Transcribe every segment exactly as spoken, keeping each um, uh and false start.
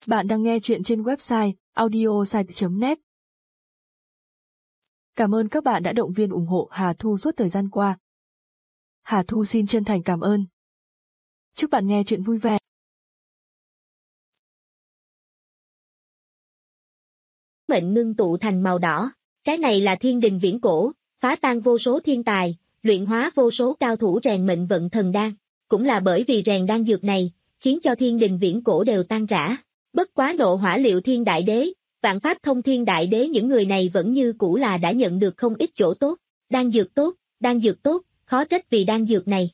Bạn đang nghe chuyện trên website audiosite chấm net. Cảm ơn các bạn đã động viên ủng hộ Hà Thu suốt thời gian qua. Hà Thu xin chân thành cảm ơn. Chúc bạn nghe chuyện vui vẻ. Mệnh ngưng tụ thành màu đỏ, cái này là thiên đình viễn cổ, phá tan vô số thiên tài, luyện hóa vô số cao thủ rèn mệnh vận thần đan, cũng là bởi vì rèn đan dược này, khiến cho thiên đình viễn cổ đều tan rã. Bất quá Nộ Hỏa Liệu Thiên Đại Đế, Vạn Pháp Thông Thiên Đại Đế những người này vẫn như cũ là đã nhận được không ít chỗ tốt, đan dược tốt, đan dược tốt, khó trách vì đan dược này.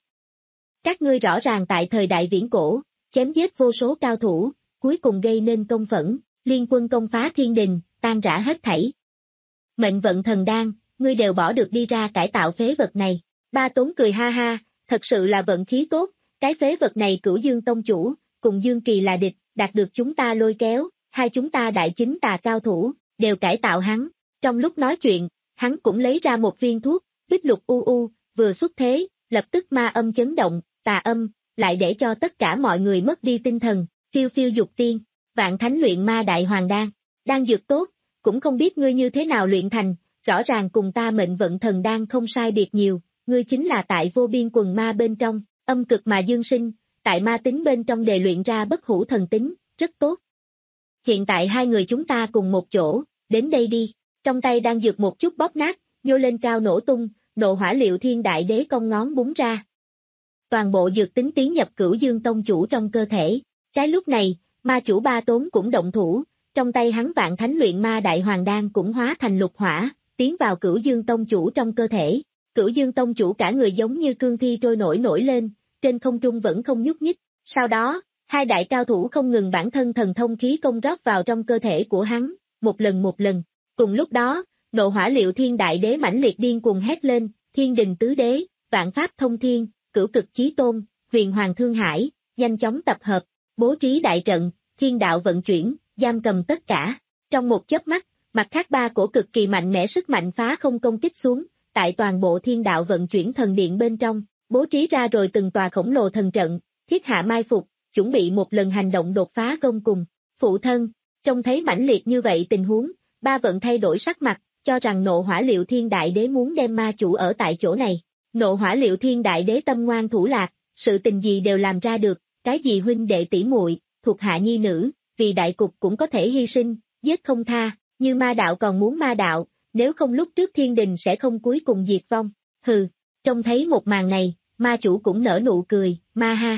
Các ngươi rõ ràng tại thời đại viễn cổ, chém giết vô số cao thủ, cuối cùng gây nên công phẫn, liên quân công phá thiên đình, tan rã hết thảy. Mệnh vận thần đan, ngươi đều bỏ được đi ra cải tạo phế vật này. Ba Tốn cười ha ha, thật sự là vận khí tốt, cái phế vật này Cửu Dương Tông chủ, cùng Dương Kỳ là địch, đạt được chúng ta lôi kéo, hai chúng ta đại chính tà cao thủ, đều cải tạo hắn. Trong lúc nói chuyện, hắn cũng lấy ra một viên thuốc, bích lục u u, vừa xuất thế, lập tức ma âm chấn động, tà âm, lại để cho tất cả mọi người mất đi tinh thần, phiêu phiêu dục tiên, Vạn Thánh Luyện Ma Đại Hoàng Đan, đan dược tốt, cũng không biết ngươi như thế nào luyện thành, rõ ràng cùng ta mệnh vận thần đan không sai biệt nhiều, ngươi chính là tại vô biên quần ma bên trong, âm cực mà dương sinh, tại ma tính bên trong đề luyện ra bất hủ thần tính, rất tốt. Hiện tại hai người chúng ta cùng một chỗ, đến đây đi, trong tay đang dược một chút bóp nát, nhô lên cao nổ tung, Nộ Hỏa Liệu Thiên Đại Đế cong ngón búng ra. Toàn bộ dược tính tiến nhập Cửu Dương Tông chủ trong cơ thể, cái lúc này, ma chủ Ba Tốn cũng động thủ, trong tay hắn Vạn Thánh Luyện Ma Đại Hoàng Đan cũng hóa thành lục hỏa, tiến vào Cửu Dương Tông chủ trong cơ thể. Cửu Dương Tông chủ cả người giống như cương thi trôi nổi nổi lên, trên không trung vẫn không nhúc nhích. Sau đó, hai đại cao thủ không ngừng bản thân thần thông khí công rót vào trong cơ thể của hắn, một lần một lần. Cùng lúc đó, Nộ Hỏa Liệu Thiên Đại Đế mãnh liệt điên cuồng hét lên, Thiên Đình Tứ Đế, Vạn Pháp Thông Thiên, Cửu Cực Chí Tôn, Huyền Hoàng Thương Hải, nhanh chóng tập hợp, bố trí đại trận, thiên đạo vận chuyển, giam cầm tất cả. Trong một chớp mắt, mặt khác ba cổ cực kỳ mạnh mẽ sức mạnh phá không công kích xuống, tại toàn bộ thiên đạo vận chuyển thần điện bên trong, bố trí ra rồi từng tòa khổng lồ thần trận, thiết hạ mai phục, chuẩn bị một lần hành động đột phá gông cùng. Phụ thân, trông thấy mãnh liệt như vậy tình huống, ba vận thay đổi sắc mặt, cho rằng Nộ Hỏa Liệu Thiên Đại Đế muốn đem ma chủ ở tại chỗ này. Nộ Hỏa Liệu Thiên Đại Đế tâm ngoan thủ lạc, sự tình gì đều làm ra được, cái gì huynh đệ tỷ muội, thuộc hạ nhi nữ, vì đại cục cũng có thể hy sinh, giết không tha, như ma đạo còn muốn ma đạo, nếu không lúc trước thiên đình sẽ không cuối cùng diệt vong. Hừ, trông thấy một màn này, ma chủ cũng nở nụ cười, ma ha.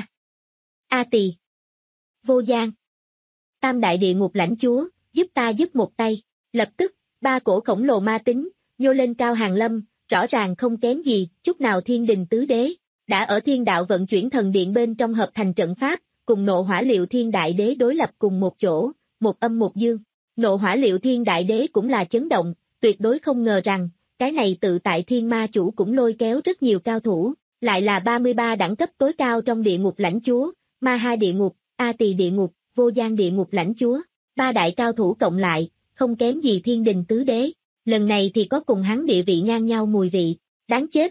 A Tỳ, Vô Giang, Tam Đại Địa Ngục Lãnh Chúa, giúp ta giúp một tay. Lập tức, ba cổ khổng lồ ma tính, nhô lên cao hàng lâm, rõ ràng không kém gì, chút nào Thiên Đình Tứ Đế, đã ở thiên đạo vận chuyển thần điện bên trong hợp thành trận pháp, cùng Nộ Hỏa Liệu Thiên Đại Đế đối lập cùng một chỗ, một âm một dương. Nộ Hỏa Liệu Thiên Đại Đế cũng là chấn động, tuyệt đối không ngờ rằng, cái này tự tại thiên ma chủ cũng lôi kéo rất nhiều cao thủ, lại là ba mươi ba đẳng cấp tối cao trong địa ngục lãnh chúa, Ma Ha địa ngục, A Tỳ địa ngục, Vô Giang địa ngục lãnh chúa, ba đại cao thủ cộng lại, không kém gì Thiên Đình Tứ Đế, lần này thì có cùng hắn địa vị ngang nhau mùi vị, đáng chết.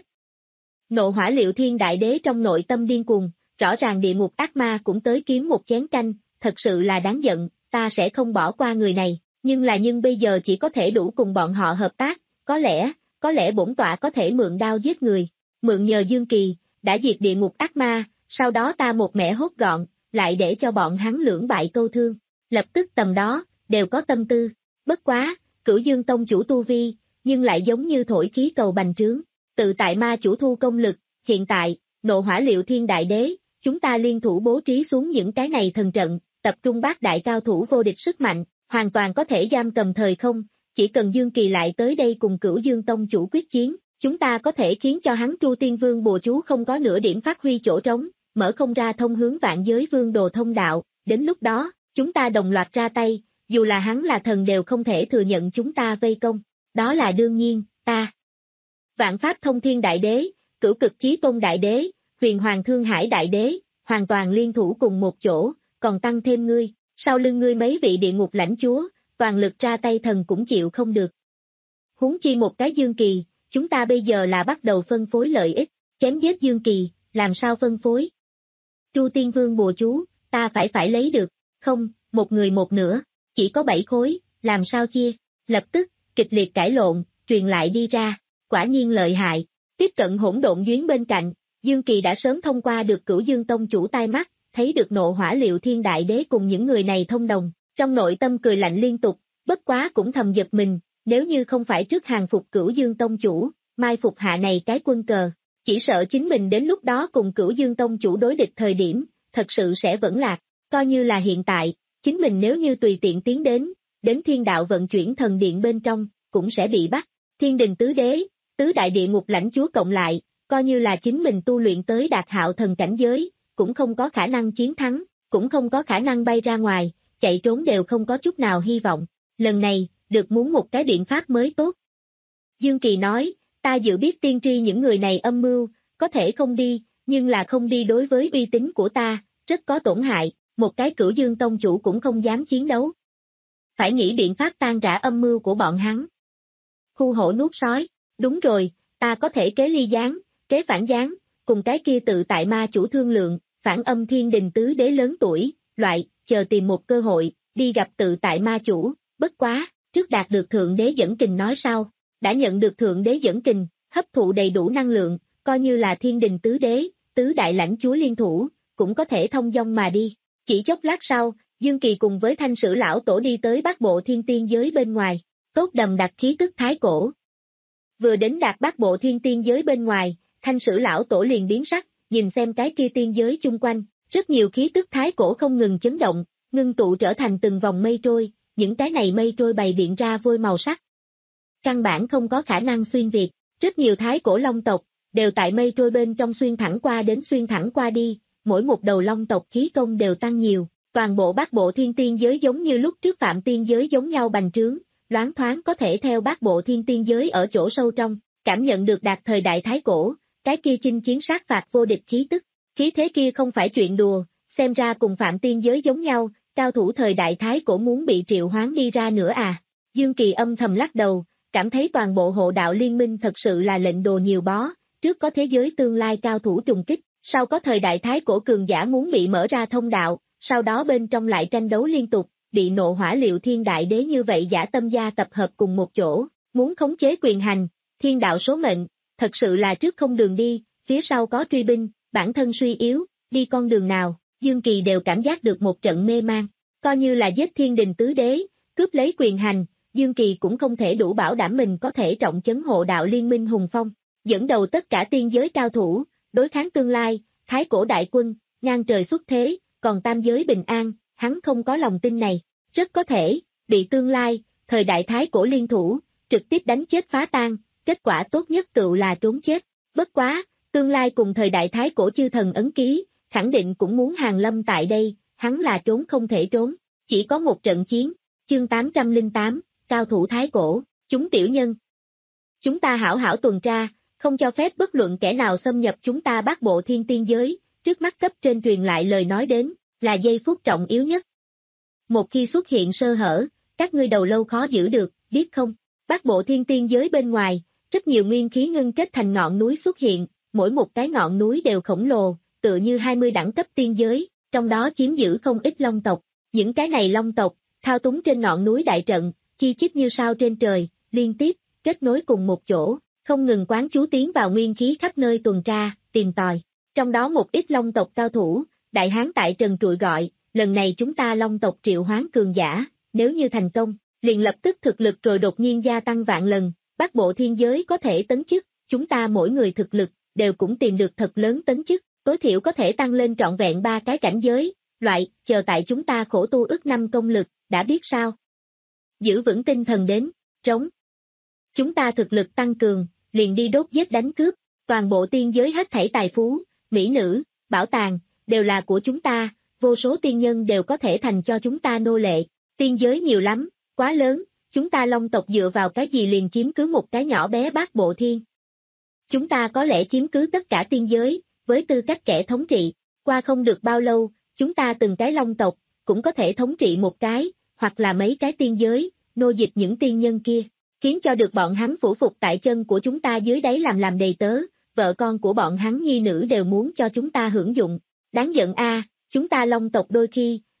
Nộ Hỏa Liệu Thiên Đại Đế trong nội tâm điên cuồng, rõ ràng địa ngục ác ma cũng tới kiếm một chén canh, thật sự là đáng giận, ta sẽ không bỏ qua người này, nhưng là nhưng bây giờ chỉ có thể đủ cùng bọn họ hợp tác, có lẽ, có lẽ bổn tọa có thể mượn đao giết người, mượn nhờ Dương Kỳ, đã diệt địa ngục ác ma, sau đó ta một mẻ hốt gọn, lại để cho bọn hắn lưỡng bại câu thương, lập tức tầm đó, đều có tâm tư, bất quá, Cửu Dương Tông chủ tu vi, nhưng lại giống như thổi khí cầu bành trướng, tự tại ma chủ thu công lực, hiện tại, Nộ Hỏa Liệu Thiên Đại Đế, chúng ta liên thủ bố trí xuống những cái này thần trận, tập trung bát đại cao thủ vô địch sức mạnh, hoàn toàn có thể giam cầm thời không, chỉ cần Dương Kỳ lại tới đây cùng Cửu Dương Tông chủ quyết chiến, chúng ta có thể khiến cho hắn Tru Tiên Vương bùa chú không có nửa điểm phát huy chỗ trống, mở không ra thông hướng vạn giới vương đồ thông đạo, đến lúc đó, chúng ta đồng loạt ra tay, dù là hắn là thần đều không thể thừa nhận chúng ta vây công, đó là đương nhiên, ta. Vạn Pháp Thông Thiên Đại Đế, Cửu Cực Chí Tôn Đại Đế, Huyền Hoàng Thương Hải Đại Đế, hoàn toàn liên thủ cùng một chỗ, còn tăng thêm ngươi, sau lưng ngươi mấy vị địa ngục lãnh chúa, toàn lực ra tay thần cũng chịu không được. Huống chi một cái Dương Kỳ, chúng ta bây giờ là bắt đầu phân phối lợi ích, chém giết Dương Kỳ, làm sao phân phối? Tru Tiên Vương bùa chú, ta phải phải lấy được, Không, một người một nửa, chỉ có bảy khối, làm sao chia? Lập tức, kịch liệt cãi lộn, truyền lại đi ra, quả nhiên lợi hại. Tiếp cận hỗn độn duyên bên cạnh, Dương Kỳ đã sớm thông qua được Cửu Dương Tông chủ tai mắt, thấy được nộ hỏa liệu thiên đại đế cùng những người này thông đồng, trong nội tâm cười lạnh liên tục, bất quá cũng thầm giật mình, nếu như không phải trước hàng phục Cửu Dương Tông chủ, mai phục hạ này cái quân cờ, chỉ sợ chính mình đến lúc đó cùng Cửu Dương Tông chủ đối địch thời điểm, thật sự sẽ vẫn lạc, coi như là hiện tại, chính mình nếu như tùy tiện tiến đến, đến thiên đạo vận chuyển thần điện bên trong, cũng sẽ bị bắt, thiên đình tứ đế, tứ đại địa ngục lãnh chúa cộng lại, coi như là chính mình tu luyện tới đạt hạo thần cảnh giới, cũng không có khả năng chiến thắng, cũng không có khả năng bay ra ngoài, chạy trốn đều không có chút nào hy vọng, lần này, được muốn một cái biện pháp mới tốt. Dương Kỳ nói, ta dự biết tiên tri những người này âm mưu, có thể không đi, nhưng là không đi đối với uy tín của ta, rất có tổn hại, một cái Cửu Dương Tông chủ cũng không dám chiến đấu. Phải nghĩ biện pháp tan rã âm mưu của bọn hắn. Khu hổ nuốt sói, đúng rồi, ta có thể kế ly gián, kế phản gián, cùng cái kia tự tại ma chủ thương lượng, phản âm thiên đình tứ đế lớn tuổi, loại, chờ tìm một cơ hội, đi gặp tự tại ma chủ, bất quá, trước đạt được thượng đế dẫn kình nói sau, đã nhận được thượng đế dẫn kình, hấp thụ đầy đủ năng lượng, coi như là thiên đình tứ đế, tứ đại lãnh chúa liên thủ, cũng có thể thông dong mà đi. Chỉ chốc lát sau, Dương Kỳ cùng với Thanh Sử lão tổ đi tới Bát Bộ Thiên Tiên giới bên ngoài, tốt đầm đặc khí tức thái cổ. Vừa đến đạt Bát Bộ Thiên Tiên giới bên ngoài, Thanh Sử lão tổ liền biến sắc, nhìn xem cái kia tiên giới chung quanh, rất nhiều khí tức thái cổ không ngừng chấn động, ngưng tụ trở thành từng vòng mây trôi, những cái này mây trôi bày biện ra vôi màu sắc. Căn bản không có khả năng xuyên việt, rất nhiều thái cổ long tộc, đều tại mây trôi bên trong xuyên thẳng qua đến xuyên thẳng qua đi, mỗi một đầu long tộc khí công đều tăng nhiều, toàn bộ Bát Bộ Thiên Tiên giới giống như lúc trước Phạm Tiên giới giống nhau bành trướng, loáng thoáng có thể theo Bát Bộ Thiên Tiên giới ở chỗ sâu trong, cảm nhận được đạt thời đại thái cổ, cái kia chinh chiến sát phạt vô địch khí tức, khí thế kia không phải chuyện đùa, xem ra cùng Phạm Tiên giới giống nhau, cao thủ thời đại thái cổ muốn bị triệu hoán đi ra nữa à. Dương Kỳ âm thầm lắc đầu, cảm thấy toàn bộ hộ đạo liên minh thật sự là lệnh đồ nhiều bó, trước có thế giới tương lai cao thủ trùng kích, sau có thời đại thái cổ cường giả muốn bị mở ra thông đạo, sau đó bên trong lại tranh đấu liên tục, bị nộ hỏa liệu thiên đại đế như vậy giả tâm gia tập hợp cùng một chỗ, muốn khống chế quyền hành, thiên đạo số mệnh, thật sự là trước không đường đi, phía sau có truy binh, bản thân suy yếu, đi con đường nào, Dương Kỳ đều cảm giác được một trận mê man, coi như là giết thiên đình tứ đế, cướp lấy quyền hành, Dương Kỳ cũng không thể đủ bảo đảm mình có thể trọng chấn hộ đạo liên minh hùng phong, dẫn đầu tất cả tiên giới cao thủ, đối kháng tương lai, thái cổ đại quân, ngang trời xuất thế, còn tam giới bình an, hắn không có lòng tin này, rất có thể, bị tương lai, thời đại thái cổ liên thủ, trực tiếp đánh chết phá tan, kết quả tốt nhất tựu là trốn chết, bất quá, tương lai cùng thời đại thái cổ chư thần ấn ký, khẳng định cũng muốn hàng lâm tại đây, hắn là trốn không thể trốn, chỉ có một trận chiến, chương tám trăm lẻ tám, cao thủ thái cổ, chúng tiểu nhân. Chúng ta hảo hảo tuần tra, không cho phép bất luận kẻ nào xâm nhập chúng ta Bát Bộ Thiên Tiên giới, trước mắt cấp trên truyền lại lời nói đến, là giây phút trọng yếu nhất. Một khi xuất hiện sơ hở, các ngươi đầu lâu khó giữ được, biết không? Bát Bộ Thiên Tiên giới bên ngoài, rất nhiều nguyên khí ngưng kết thành ngọn núi xuất hiện, mỗi một cái ngọn núi đều khổng lồ, tựa như hai mươi đẳng cấp tiên giới, trong đó chiếm giữ không ít long tộc. Những cái này long tộc, thao túng trên ngọn núi đại trận, chi chít như sao trên trời, liên tiếp, kết nối cùng một chỗ, không ngừng quán chú tiến vào nguyên khí khắp nơi tuần tra, tìm tòi. Trong đó một ít long tộc cao thủ, đại hán tại trần trụi gọi, lần này chúng ta long tộc triệu hoán cường giả, nếu như thành công, liền lập tức thực lực rồi đột nhiên gia tăng vạn lần, Bát Bộ Thiên giới có thể tấn chức, chúng ta mỗi người thực lực, đều cũng tìm được thật lớn tấn chức, tối thiểu có thể tăng lên trọn vẹn ba cái cảnh giới, loại, chờ tại chúng ta khổ tu ức năm công lực, đã biết sao? Giữ vững tinh thần đến, trống. Chúng ta thực lực tăng cường, liền đi đốt giết đánh cướp, toàn bộ tiên giới hết thảy tài phú, mỹ nữ, bảo tàng, đều là của chúng ta, vô số tiên nhân đều có thể thành cho chúng ta nô lệ, tiên giới nhiều lắm, quá lớn, chúng ta long tộc dựa vào cái gì liền chiếm cứ một cái nhỏ bé Bát Bộ Thiên. Chúng ta có lẽ chiếm cứ tất cả tiên giới, với tư cách kẻ thống trị, qua không được bao lâu, chúng ta từng cái long tộc, cũng có thể thống trị một cái, hoặc là mấy cái tiên giới, nô dịch những tiên nhân kia, khiến cho được bọn hắn phủ phục tại chân của chúng ta dưới đáy làm làm đầy tớ, vợ con của bọn hắn nhi nữ đều muốn cho chúng ta hưởng dụng. Đáng giận a, chúng ta long tộc đôi khi,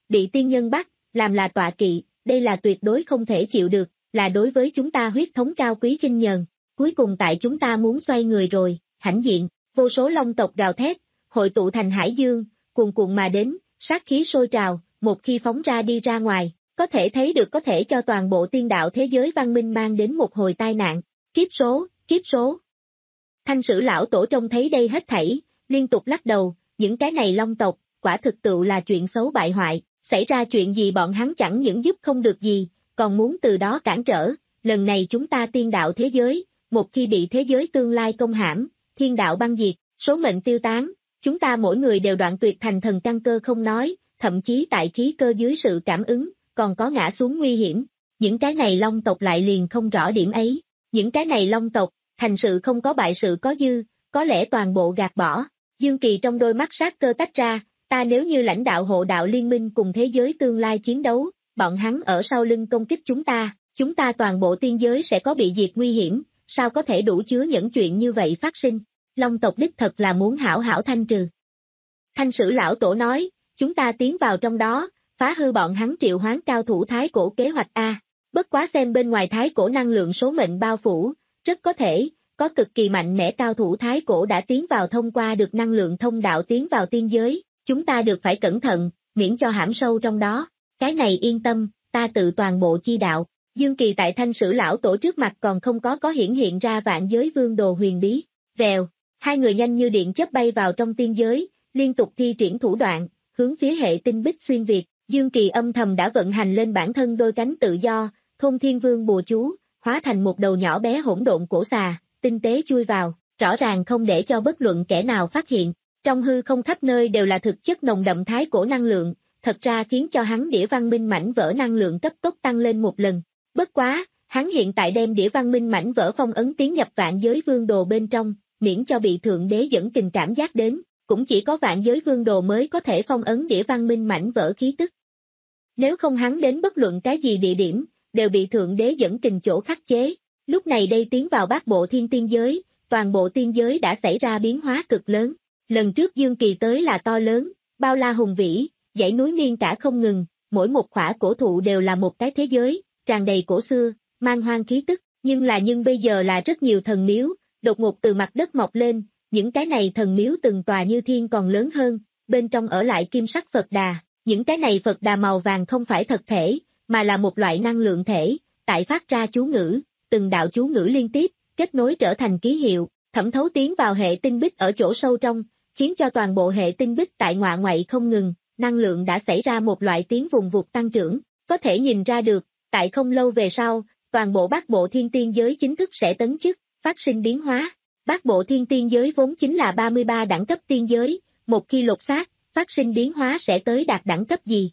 bị tiên nhân bắt, làm là tọa kỵ, đây là tuyệt đối không thể chịu được, là đối với chúng ta huyết thống cao quý khinh nhờn. Cuối cùng tại chúng ta muốn xoay người rồi, hãnh diện, vô số long tộc gào thét, hội tụ thành hải dương, cuồn cuộn mà đến, sát khí sôi trào, một khi phóng ra đi ra ngoài, có thể thấy được có thể cho toàn bộ tiên đạo thế giới văn minh mang đến một hồi tai nạn. Kiếp số, kiếp số. Thanh Sử lão tổ trông thấy đây hết thảy, liên tục lắc đầu, những cái này long tộc, quả thực tựu là chuyện xấu bại hoại, xảy ra chuyện gì bọn hắn chẳng những giúp không được gì, còn muốn từ đó cản trở, lần này chúng ta tiên đạo thế giới, một khi bị thế giới tương lai công hãm, thiên đạo băng diệt, số mệnh tiêu tán, chúng ta mỗi người đều đoạn tuyệt thành thần căn cơ không nói, thậm chí tại khí cơ dưới sự cảm ứng, còn có ngã xuống nguy hiểm, những cái này long tộc lại liền không rõ điểm ấy, những cái này long tộc, thành sự không có bại sự có dư, có lẽ toàn bộ gạt bỏ, Dương Kỳ trong đôi mắt sát cơ tách ra, ta nếu như lãnh đạo hộ đạo liên minh cùng thế giới tương lai chiến đấu, bọn hắn ở sau lưng công kích chúng ta, chúng ta toàn bộ tiên giới sẽ có bị diệt nguy hiểm, sao có thể đủ chứa những chuyện như vậy phát sinh, long tộc đích thật là muốn hảo hảo thanh trừ. Thanh Sử lão tổ nói, chúng ta tiến vào trong đó, phá hư bọn hắn triệu hoán cao thủ thái cổ kế hoạch A, bất quá xem bên ngoài thái cổ năng lượng số mệnh bao phủ, rất có thể, có cực kỳ mạnh mẽ cao thủ thái cổ đã tiến vào thông qua được năng lượng thông đạo tiến vào tiên giới, chúng ta được phải cẩn thận, miễn cho hãm sâu trong đó, cái này yên tâm, ta tự toàn bộ chi đạo. Dương Kỳ tại Thanh Sử lão tổ trước mặt còn không có có hiển hiện ra vạn giới vương đồ huyền bí, vèo, hai người nhanh như điện chớp bay vào trong tiên giới, liên tục thi triển thủ đoạn, hướng phía hệ tinh bích xuyên việt, Dương Kỳ âm thầm đã vận hành lên bản thân đôi cánh tự do, thôn thiên vương bùa chú, hóa thành một đầu nhỏ bé hỗn độn cổ xà, tinh tế chui vào, rõ ràng không để cho bất luận kẻ nào phát hiện, trong hư không khắp nơi đều là thực chất nồng đậm thái cổ năng lượng, thật ra khiến cho hắn đĩa văn minh mảnh vỡ năng lượng cấp tốc tăng lên một lần. Bất quá, hắn hiện tại đem đĩa văn minh mảnh vỡ phong ấn tiến nhập vạn giới vương đồ bên trong, miễn cho bị thượng đế dẫn kình cảm giác đến, cũng chỉ có vạn giới vương đồ mới có thể phong ấn đĩa văn minh mảnh vỡ khí tức. Nếu không hắn đến bất luận cái gì địa điểm, đều bị thượng đế dẫn kình chỗ khắc chế. Lúc này đây tiến vào bát bộ thiên tiên giới, toàn bộ tiên giới đã xảy ra biến hóa cực lớn. Lần trước Dương Kỳ tới là to lớn, bao la hùng vĩ, dãy núi miên cả không ngừng, mỗi một khỏa cổ thụ đều là một cái thế giới, tràn đầy cổ xưa, mang hoang khí tức, nhưng là nhưng bây giờ là rất nhiều thần miếu, đột ngột từ mặt đất mọc lên, những cái này thần miếu từng tòa như thiên còn lớn hơn, bên trong ở lại kim sắc Phật Đà, những cái này Phật Đà màu vàng không phải thật thể, mà là một loại năng lượng thể, tại phát ra chú ngữ, từng đạo chú ngữ liên tiếp, kết nối trở thành ký hiệu, thẩm thấu tiến vào hệ tinh bích ở chỗ sâu trong, khiến cho toàn bộ hệ tinh bích tại ngoại ngoại không ngừng, năng lượng đã xảy ra một loại tiếng vùng vụt tăng trưởng, có thể nhìn ra được, tại không lâu về sau, toàn bộ bát bộ thiên tiên giới chính thức sẽ tấn chức, phát sinh biến hóa. Bát bộ thiên tiên giới vốn chính là ba mươi ba đẳng cấp tiên giới, một khi lột xác, phát sinh biến hóa sẽ tới đạt đẳng cấp gì?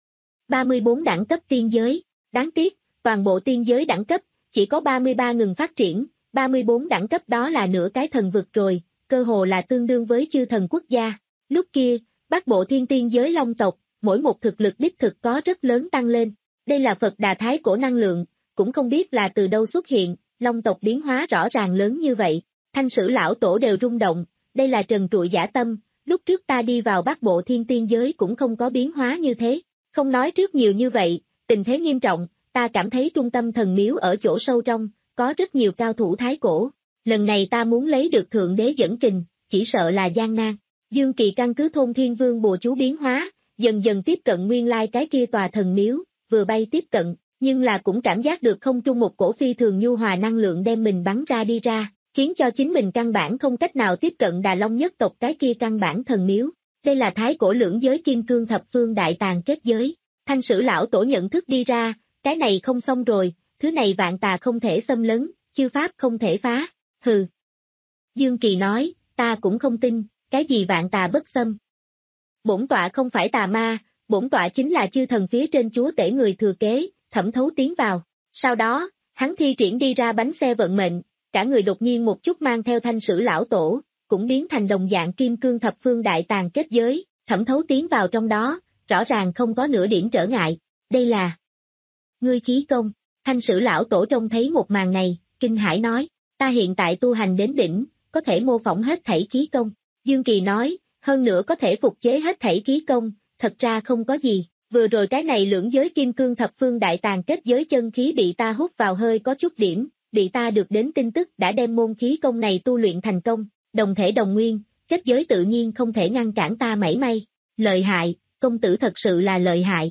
ba mươi bốn đẳng cấp tiên giới, đáng tiếc, toàn bộ tiên giới đẳng cấp, chỉ có ba mươi ba ngừng phát triển, ba mươi bốn đẳng cấp đó là nửa cái thần vực rồi, cơ hồ là tương đương với chư thần quốc gia. Lúc kia, bát bộ thiên tiên giới long tộc, mỗi một thực lực đích thực có rất lớn tăng lên. Đây là Phật Đà thái cổ năng lượng, cũng không biết là từ đâu xuất hiện, long tộc biến hóa rõ ràng lớn như vậy. Thanh Sử lão tổ đều rung động, đây là trần trụi dã tâm, lúc trước ta đi vào bát bộ thiên tiên giới cũng không có biến hóa như thế. Không nói trước nhiều như vậy, tình thế nghiêm trọng, ta cảm thấy trung tâm thần miếu ở chỗ sâu trong, có rất nhiều cao thủ thái cổ. Lần này ta muốn lấy được thượng đế dẫn kình, chỉ sợ là gian nan. Dương Kỳ căn cứ thôn thiên vương bùa chú biến hóa, dần dần tiếp cận nguyên lai cái kia tòa thần miếu, vừa bay tiếp cận, nhưng là cũng cảm giác được không trung một cổ phi thường nhu hòa năng lượng đem mình bắn ra đi ra, khiến cho chính mình căn bản không cách nào tiếp cận Đà Long nhất tộc cái kia căn bản thần miếu. Đây là thái cổ lưỡng giới kim cương thập phương đại tàng kết giới. Thanh Sử lão tổ nhận thức đi ra, cái này không xong rồi, thứ này vạn tà không thể xâm lấn, chư pháp không thể phá, hừ. Dương Kỳ nói, ta cũng không tin, cái gì vạn tà bất xâm. Bổn tọa không phải tà ma, bổn tọa chính là chư thần phía trên chúa tể người thừa kế, thẩm thấu tiến vào. Sau đó, hắn thi triển đi ra bánh xe vận mệnh, cả người đột nhiên một chút mang theo Thanh Sử lão tổ, cũng biến thành đồng dạng kim cương thập phương đại tàng kết giới, thẩm thấu tiến vào trong đó, rõ ràng không có nửa điểm trở ngại. Đây là ngươi khí công. Thanh Sử lão tổ trông thấy một màn này, kinh hãi nói, ta hiện tại tu hành đến đỉnh, có thể mô phỏng hết thảy khí công. Dương Kỳ nói, hơn nữa có thể phục chế hết thảy khí công, thật ra không có gì, Vừa rồi cái này lưỡng giới kim cương thập phương đại tàn kết giới chân khí bị ta hút vào hơi có chút điểm, bị ta được đến tin tức đã đem môn khí công này tu luyện thành công, đồng thể đồng nguyên, kết giới tự nhiên không thể ngăn cản ta mảy may. Lợi hại, công tử thật sự là lợi hại.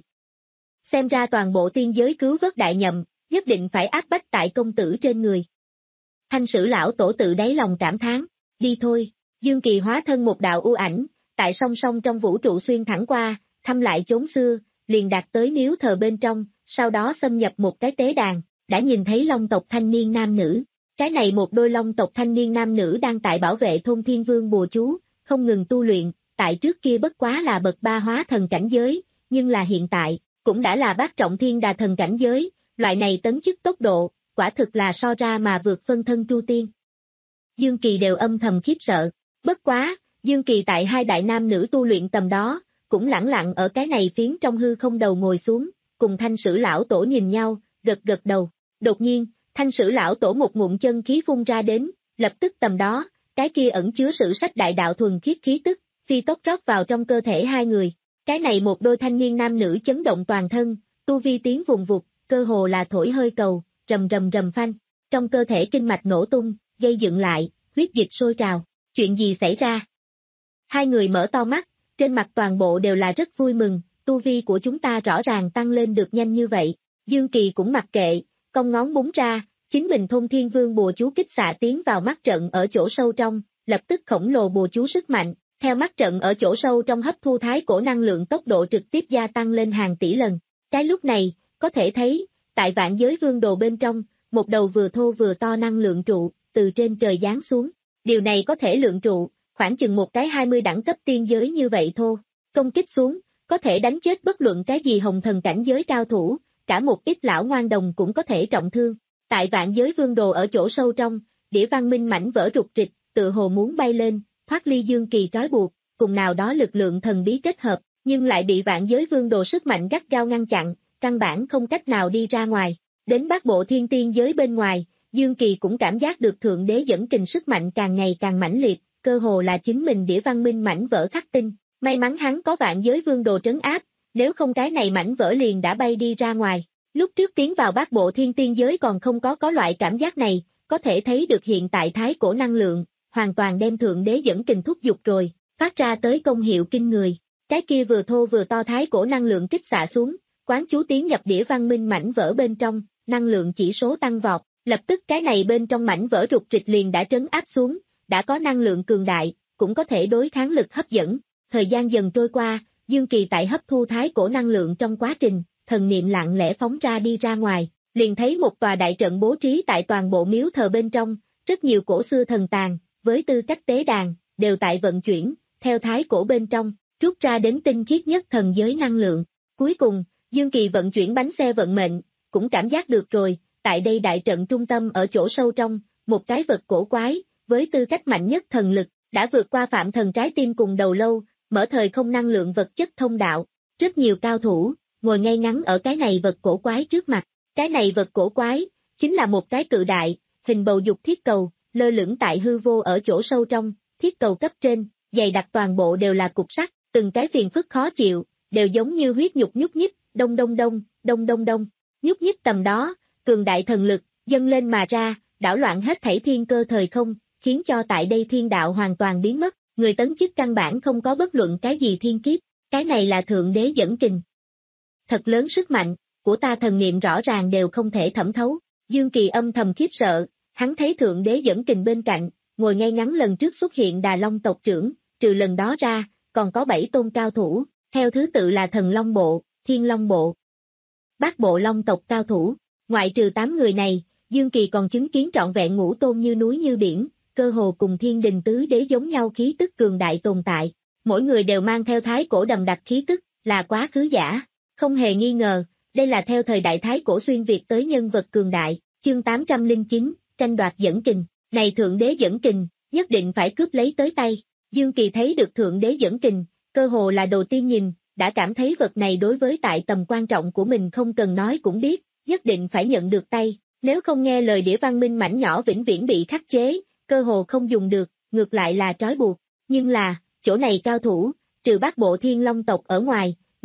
Xem ra toàn bộ tiên giới cứu vớt đại nhậm, nhất định phải áp bách tại công tử trên người. Thanh Sử lão tổ tự đáy lòng cảm thán, đi thôi, Dương Kỳ hóa thân một đạo u ảnh, tại song song trong vũ trụ xuyên thẳng qua, thăm lại chốn xưa, liền đạt tới miếu thờ bên trong, sau đó xâm nhập một cái tế đàn, đã nhìn thấy long tộc thanh niên nam nữ. Cái này một đôi long tộc thanh niên nam nữ đang tại bảo vệ thôn Thiên Vương bùa chú, không ngừng tu luyện, tại trước kia bất quá là bậc ba hóa thần cảnh giới, nhưng là hiện tại, cũng đã là bát trọng thiên đà thần cảnh giới, loại này tấn chức tốc độ, quả thực là so ra mà vượt phân thân Tru Tiên. Dương Kỳ đều âm thầm khiếp sợ, bất quá, Dương Kỳ tại hai đại nam nữ tu luyện tầm đó, cũng lẳng lặng ở cái này phiến trong hư không đầu ngồi xuống, cùng Thanh Sử lão tổ nhìn nhau, gật gật đầu. Đột nhiên, Thanh Sử lão tổ một ngụm chân khí phun ra đến, lập tức tầm đó, cái kia ẩn chứa sử sách đại đạo thuần khiết khí tức, phi tốc rót vào trong cơ thể hai người. Cái này một đôi thanh niên nam nữ chấn động toàn thân, tu vi tiến vùng vụt, cơ hồ là thổi hơi cầu, rầm rầm rầm phanh, trong cơ thể kinh mạch nổ tung, gây dựng lại, huyết dịch sôi trào. Chuyện gì xảy ra? Hai người mở to mắt, trên mặt toàn bộ đều là rất vui mừng, tu vi của chúng ta rõ ràng tăng lên được nhanh như vậy. Dương Kỳ cũng mặc kệ, cong ngón búng ra, chính mình thôn Thiên Vương bùa chú kích xạ tiến vào mắt trận ở chỗ sâu trong, lập tức khổng lồ bùa chú sức mạnh, theo mắt trận ở chỗ sâu trong hấp thu thái cổ năng lượng tốc độ trực tiếp gia tăng lên hàng tỷ lần. Cái lúc này, có thể thấy, tại vạn giới vương đồ bên trong, một đầu vừa thô vừa to năng lượng trụ, từ trên trời giáng xuống. Điều này có thể lượng trụ, khoảng chừng một cái hai mươi đẳng cấp tiên giới như vậy thô. Công kích xuống, có thể đánh chết bất luận cái gì hồng thần cảnh giới cao thủ, cả một ít lão ngoan đồng cũng có thể trọng thương. Tại vạn giới vương đồ ở chỗ sâu trong, đĩa văn minh mảnh vỡ rục rịch, tự hồ muốn bay lên, thoát ly Dương Kỳ trói buộc, cùng nào đó lực lượng thần bí kết hợp, nhưng lại bị vạn giới vương đồ sức mạnh gắt gao ngăn chặn, căn bản không cách nào đi ra ngoài. Đến bát bộ thiên tiên giới bên ngoài, Dương Kỳ cũng cảm giác được thượng đế dẫn kình sức mạnh càng ngày càng mãnh liệt, cơ hồ là chính mình đĩa văn minh mảnh vỡ khắc tinh. May mắn hắn có vạn giới vương đồ trấn áp, nếu không cái này mảnh vỡ liền đã bay đi ra ngoài. Lúc trước tiến vào bát bộ thiên tiên giới còn không có có loại cảm giác này, có thể thấy được hiện tại thái cổ năng lượng, hoàn toàn đem thượng đế dẫn kình thúc giục rồi, phát ra tới công hiệu kinh người. Cái kia vừa thô vừa to thái cổ năng lượng kích xạ xuống, quán chú tiến nhập đĩa văn minh mảnh vỡ bên trong, năng lượng chỉ số tăng vọt, lập tức cái này bên trong mảnh vỡ rục rịch liền đã trấn áp xuống, đã có năng lượng cường đại, cũng có thể đối kháng lực hấp dẫn. Thời gian dần trôi qua, Dương Kỳ tại hấp thu thái cổ năng lượng trong quá trình, thần niệm lặng lẽ phóng ra đi ra ngoài, liền thấy một tòa đại trận bố trí tại toàn bộ miếu thờ bên trong, rất nhiều cổ xưa thần tàn, với tư cách tế đàn, đều tại vận chuyển, theo thái cổ bên trong, rút ra đến tinh khiết nhất thần giới năng lượng. Cuối cùng, Dương Kỳ vận chuyển bánh xe vận mệnh, cũng cảm giác được rồi, tại đây đại trận trung tâm ở chỗ sâu trong, một cái vật cổ quái, với tư cách mạnh nhất thần lực, đã vượt qua phạm thần trái tim cùng đầu lâu, mở thời không năng lượng vật chất thông đạo. Rất nhiều cao thủ, ngồi ngay ngắn ở cái này vật cổ quái trước mặt. Cái này vật cổ quái, chính là một cái cự đại, hình bầu dục thiết cầu, lơ lửng tại hư vô ở chỗ sâu trong, thiết cầu cấp trên, dày đặc toàn bộ đều là cục sắt, từng cái phiền phức khó chịu, đều giống như huyết nhục nhúc nhích, đông đông đông, đông đông đông, nhúc nhích tầm đó, cường đại thần lực, dâng lên mà ra, đảo loạn hết thảy thiên cơ thời không, khiến cho tại đây thiên đạo hoàn toàn biến mất, người tấn chức căn bản không có bất luận cái gì thiên kiếp, cái này là thượng đế dẫn kình. Thật lớn sức mạnh, của ta thần niệm rõ ràng đều không thể thẩm thấu. Dương Kỳ âm thầm khiếp sợ, hắn thấy thượng đế dẫn kình bên cạnh, ngồi ngay ngắn lần trước xuất hiện Đà Long tộc trưởng, trừ lần đó ra, còn có bảy tôn cao thủ, theo thứ tự là Thần Long Bộ, Thiên Long Bộ, Bát Bộ Long tộc cao thủ, ngoại trừ tám người này, Dương Kỳ còn chứng kiến trọn vẹn ngũ tôn như núi như biển, cơ hồ cùng thiên đình tứ đế giống nhau khí tức cường đại tồn tại, mỗi người đều mang theo thái cổ đậm đặc khí tức, là quá khứ giả, không hề nghi ngờ, đây là theo thời đại thái cổ xuyên Việt tới nhân vật cường đại, chương tám trăm lẻ chín, tranh đoạt dẫn kình, này thượng đế dẫn kình, nhất định phải cướp lấy tới tay. Dương Kỳ thấy được thượng đế dẫn kình, cơ hồ là đầu tiên nhìn, đã cảm thấy vật này đối với tại tầm quan trọng của mình không cần nói cũng biết, nhất định phải nhận được tay, nếu không nghe lời đĩa văn minh mảnh nhỏ vĩnh viễn bị khắc chế, cơ hồ không dùng được, ngược lại là trói buộc, nhưng là, chỗ này cao thủ, trừ Bát Bộ Thiên Long tộc ở ngoài,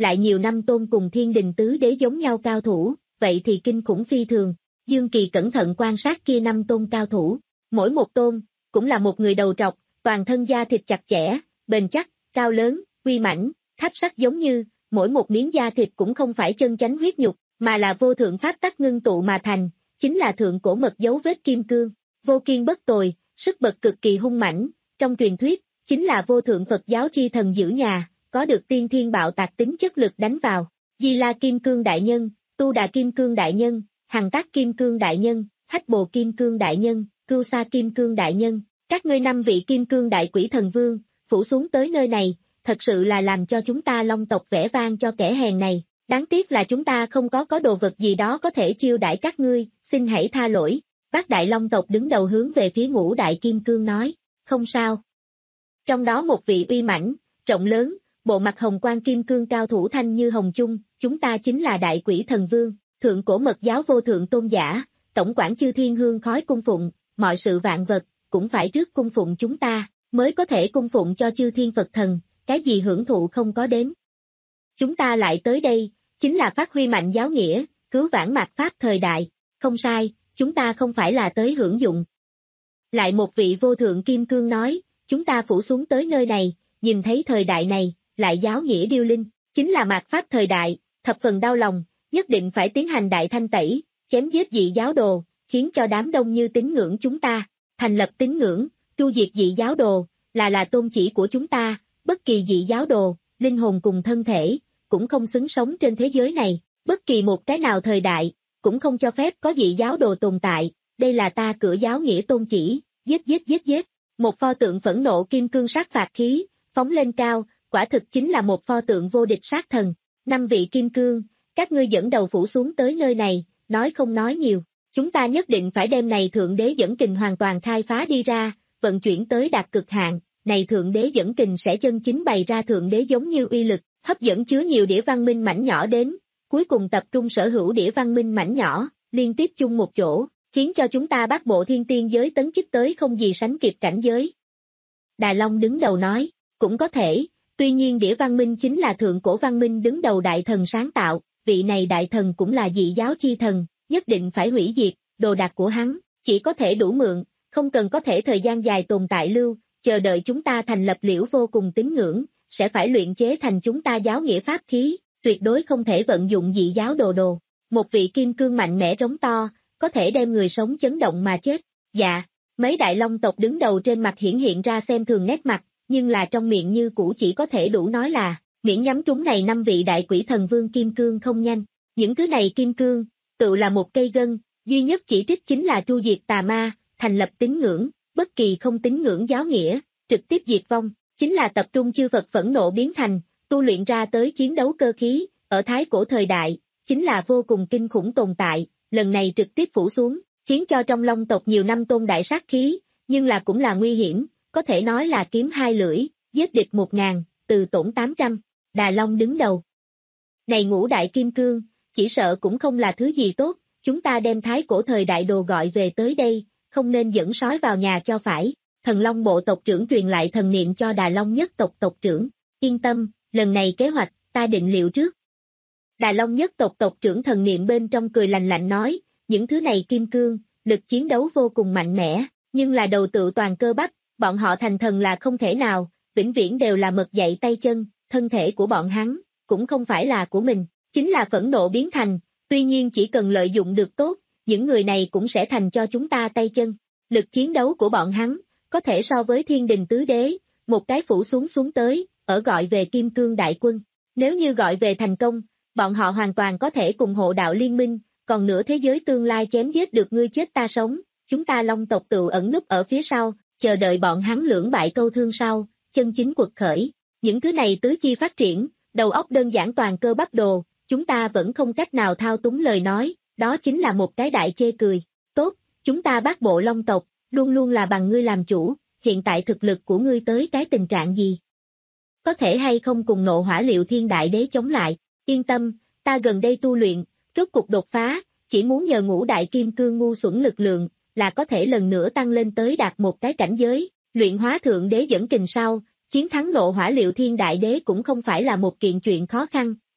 lại nhiều năm tôn cùng thiên đình tứ đế giống nhau cao thủ, vậy thì kinh khủng phi thường. Dương Kỳ cẩn thận quan sát kia năm tôn cao thủ, mỗi một tôn, cũng là một người đầu trọc, toàn thân da thịt chặt chẽ, bền chắc, cao lớn, uy mãnh, tháp sắt giống như, mỗi một miếng da thịt cũng không phải chân chánh huyết nhục, mà là vô thượng pháp tắc ngưng tụ mà thành, chính là thượng cổ mật dấu vết kim cương, vô kiên bất tồi, sức bật cực kỳ hung mãnh, trong truyền thuyết, chính là vô thượng Phật giáo chi thần giữ nhà, có được tiên thiên bạo tạc tính chất lực đánh vào, Di La Kim Cương Đại Nhân, Tu Đà Kim Cương Đại Nhân, Hằng Tác Kim Cương Đại Nhân, Hách Bồ Kim Cương Đại Nhân, Cưu Sa Kim Cương Đại Nhân, các ngươi năm vị Kim Cương Đại Quỷ Thần Vương, phủ xuống tới nơi này, thật sự là làm cho chúng ta Long tộc vẻ vang cho kẻ hèn này, đáng tiếc là chúng ta không có có đồ vật gì đó có thể chiêu đãi các ngươi, xin hãy tha lỗi. Bác Đại Long tộc đứng đầu hướng về phía Ngũ Đại Kim Cương nói, không sao. Trong đó một vị uy mãnh, rộng lớn, bộ mặt hồng quang kim cương cao thủ thanh như hồng chung, chúng ta chính là Đại Quỷ Thần Vương, thượng cổ mật giáo vô thượng tôn giả, tổng quản chư thiên hương khói cung phụng, mọi sự vạn vật, cũng phải trước cung phụng chúng ta, mới có thể cung phụng cho chư thiên Phật thần, cái gì hưởng thụ không có đến. Chúng ta lại tới đây, chính là phát huy mạnh giáo nghĩa, cứu vãn mạt Pháp thời đại, không sai, chúng ta không phải là tới hưởng dụng. Lại một vị vô thượng kim cương nói, chúng ta phủ xuống tới nơi này, nhìn thấy thời đại này, lại giáo nghĩa điêu linh, chính là mạt Pháp thời đại, thập phần đau lòng, nhất định phải tiến hành đại thanh tẩy, chém giết dị giáo đồ, khiến cho đám đông như tín ngưỡng chúng ta, thành lập tín ngưỡng, tru diệt dị giáo đồ, là là tôn chỉ của chúng ta, bất kỳ dị giáo đồ, linh hồn cùng thân thể, cũng không xứng sống trên thế giới này, bất kỳ một cái nào thời đại, cũng không cho phép có dị giáo đồ tồn tại, đây là ta cửa giáo nghĩa tôn chỉ, giết giết giết giết, một pho tượng phẫn nộ kim cương sát phạt khí, phóng lên cao, quả thực chính là một pho tượng vô địch sát thần, năm vị kim cương, các ngươi dẫn đầu phủ xuống tới nơi này, nói không nói nhiều, chúng ta nhất định phải đem này thượng đế dẫn kình hoàn toàn khai phá đi ra, vận chuyển tới đạt cực hạn, này thượng đế dẫn kình sẽ chân chính bày ra thượng đế giống như uy lực, hấp dẫn chứa nhiều đĩa văn minh mảnh nhỏ đến, cuối cùng tập trung sở hữu đĩa văn minh mảnh nhỏ, liên tiếp chung một chỗ, khiến cho chúng ta Bát Bộ Thiên Tiên giới tấn chức tới không gì sánh kịp cảnh giới. Đà Long đứng đầu nói, cũng có thể, tuy nhiên đĩa văn minh chính là thượng cổ văn minh đứng đầu đại thần sáng tạo, vị này đại thần cũng là dị giáo chi thần, nhất định phải hủy diệt, đồ đạc của hắn, chỉ có thể đủ mượn, không cần có thể thời gian dài tồn tại lưu, chờ đợi chúng ta thành lập liễu vô cùng tín ngưỡng, sẽ phải luyện chế thành chúng ta giáo nghĩa pháp khí, tuyệt đối không thể vận dụng dị giáo đồ đồ. Một vị kim cương mạnh mẽ rống to, có thể đem người sống chấn động mà chết. Dạ, mấy đại long tộc đứng đầu trên mặt hiển hiện ra xem thường nét mặt, nhưng là trong miệng như cũ chỉ có thể đủ nói là, miễn nhắm trúng này năm vị đại quỷ thần vương kim cương không nhanh. Những thứ này kim cương, tự là một cây gân, duy nhất chỉ trích chính là tru diệt tà ma, thành lập tín ngưỡng, bất kỳ không tín ngưỡng giáo nghĩa, trực tiếp diệt vong, chính là tập trung chư Phật phẫn nộ biến thành, tu luyện ra tới chiến đấu cơ khí, ở thái cổ thời đại, chính là vô cùng kinh khủng tồn tại, lần này trực tiếp phủ xuống, khiến cho trong long tộc nhiều năm tôn đại sát khí, nhưng là cũng là nguy hiểm, có thể nói là kiếm hai lưỡi, giết địch một ngàn, từ tổn tám trăm, Đà Long đứng đầu. Này ngũ đại kim cương, chỉ sợ cũng không là thứ gì tốt, chúng ta đem thái cổ thời đại đồ gọi về tới đây, không nên dẫn sói vào nhà cho phải. Thần Long bộ tộc trưởng truyền lại thần niệm cho Đà Long nhất tộc tộc trưởng, yên tâm, lần này kế hoạch, ta định liệu trước. Đà Long nhất tộc tộc trưởng thần niệm bên trong cười lạnh lạnh nói, những thứ này kim cương, lực chiến đấu vô cùng mạnh mẽ, nhưng là đầu tự toàn cơ bắp, bọn họ thành thần là không thể nào, vĩnh viễn đều là mật dậy tay chân, thân thể của bọn hắn, cũng không phải là của mình, chính là phẫn nộ biến thành, tuy nhiên chỉ cần lợi dụng được tốt, những người này cũng sẽ thành cho chúng ta tay chân, lực chiến đấu của bọn hắn, có thể so với thiên đình tứ đế, một cái phủ xuống xuống tới, ở gọi về kim cương đại quân, nếu như gọi về thành công, bọn họ hoàn toàn có thể cùng hộ đạo liên minh, còn nửa thế giới tương lai chém giết được ngươi chết ta sống, chúng ta long tộc tự ẩn núp ở phía sau, chờ đợi bọn hắn lưỡng bại câu thương sau, chân chính quật khởi, những thứ này tứ chi phát triển, đầu óc đơn giản toàn cơ bắp đồ, chúng ta vẫn không cách nào thao túng lời nói, đó chính là một cái đại chê cười, tốt, chúng ta Bát Bộ long tộc, luôn luôn là bằng ngươi làm chủ, hiện tại thực lực của ngươi tới cái tình trạng gì? Có thể hay không cùng Nộ Hỏa Liệu Thiên Đại Đế chống lại, yên tâm, ta gần đây tu luyện, rốt cục đột phá, chỉ muốn nhờ ngũ đại kim cương ngu xuẩn lực lượng, là có thể lần nữa tăng lên tới đạt một cái cảnh giới, luyện hóa thượng đế dẫn kình sau, chiến thắng Nộ Hỏa Liệu Thiên Đại Đế cũng không phải là một kiện chuyện khó khăn,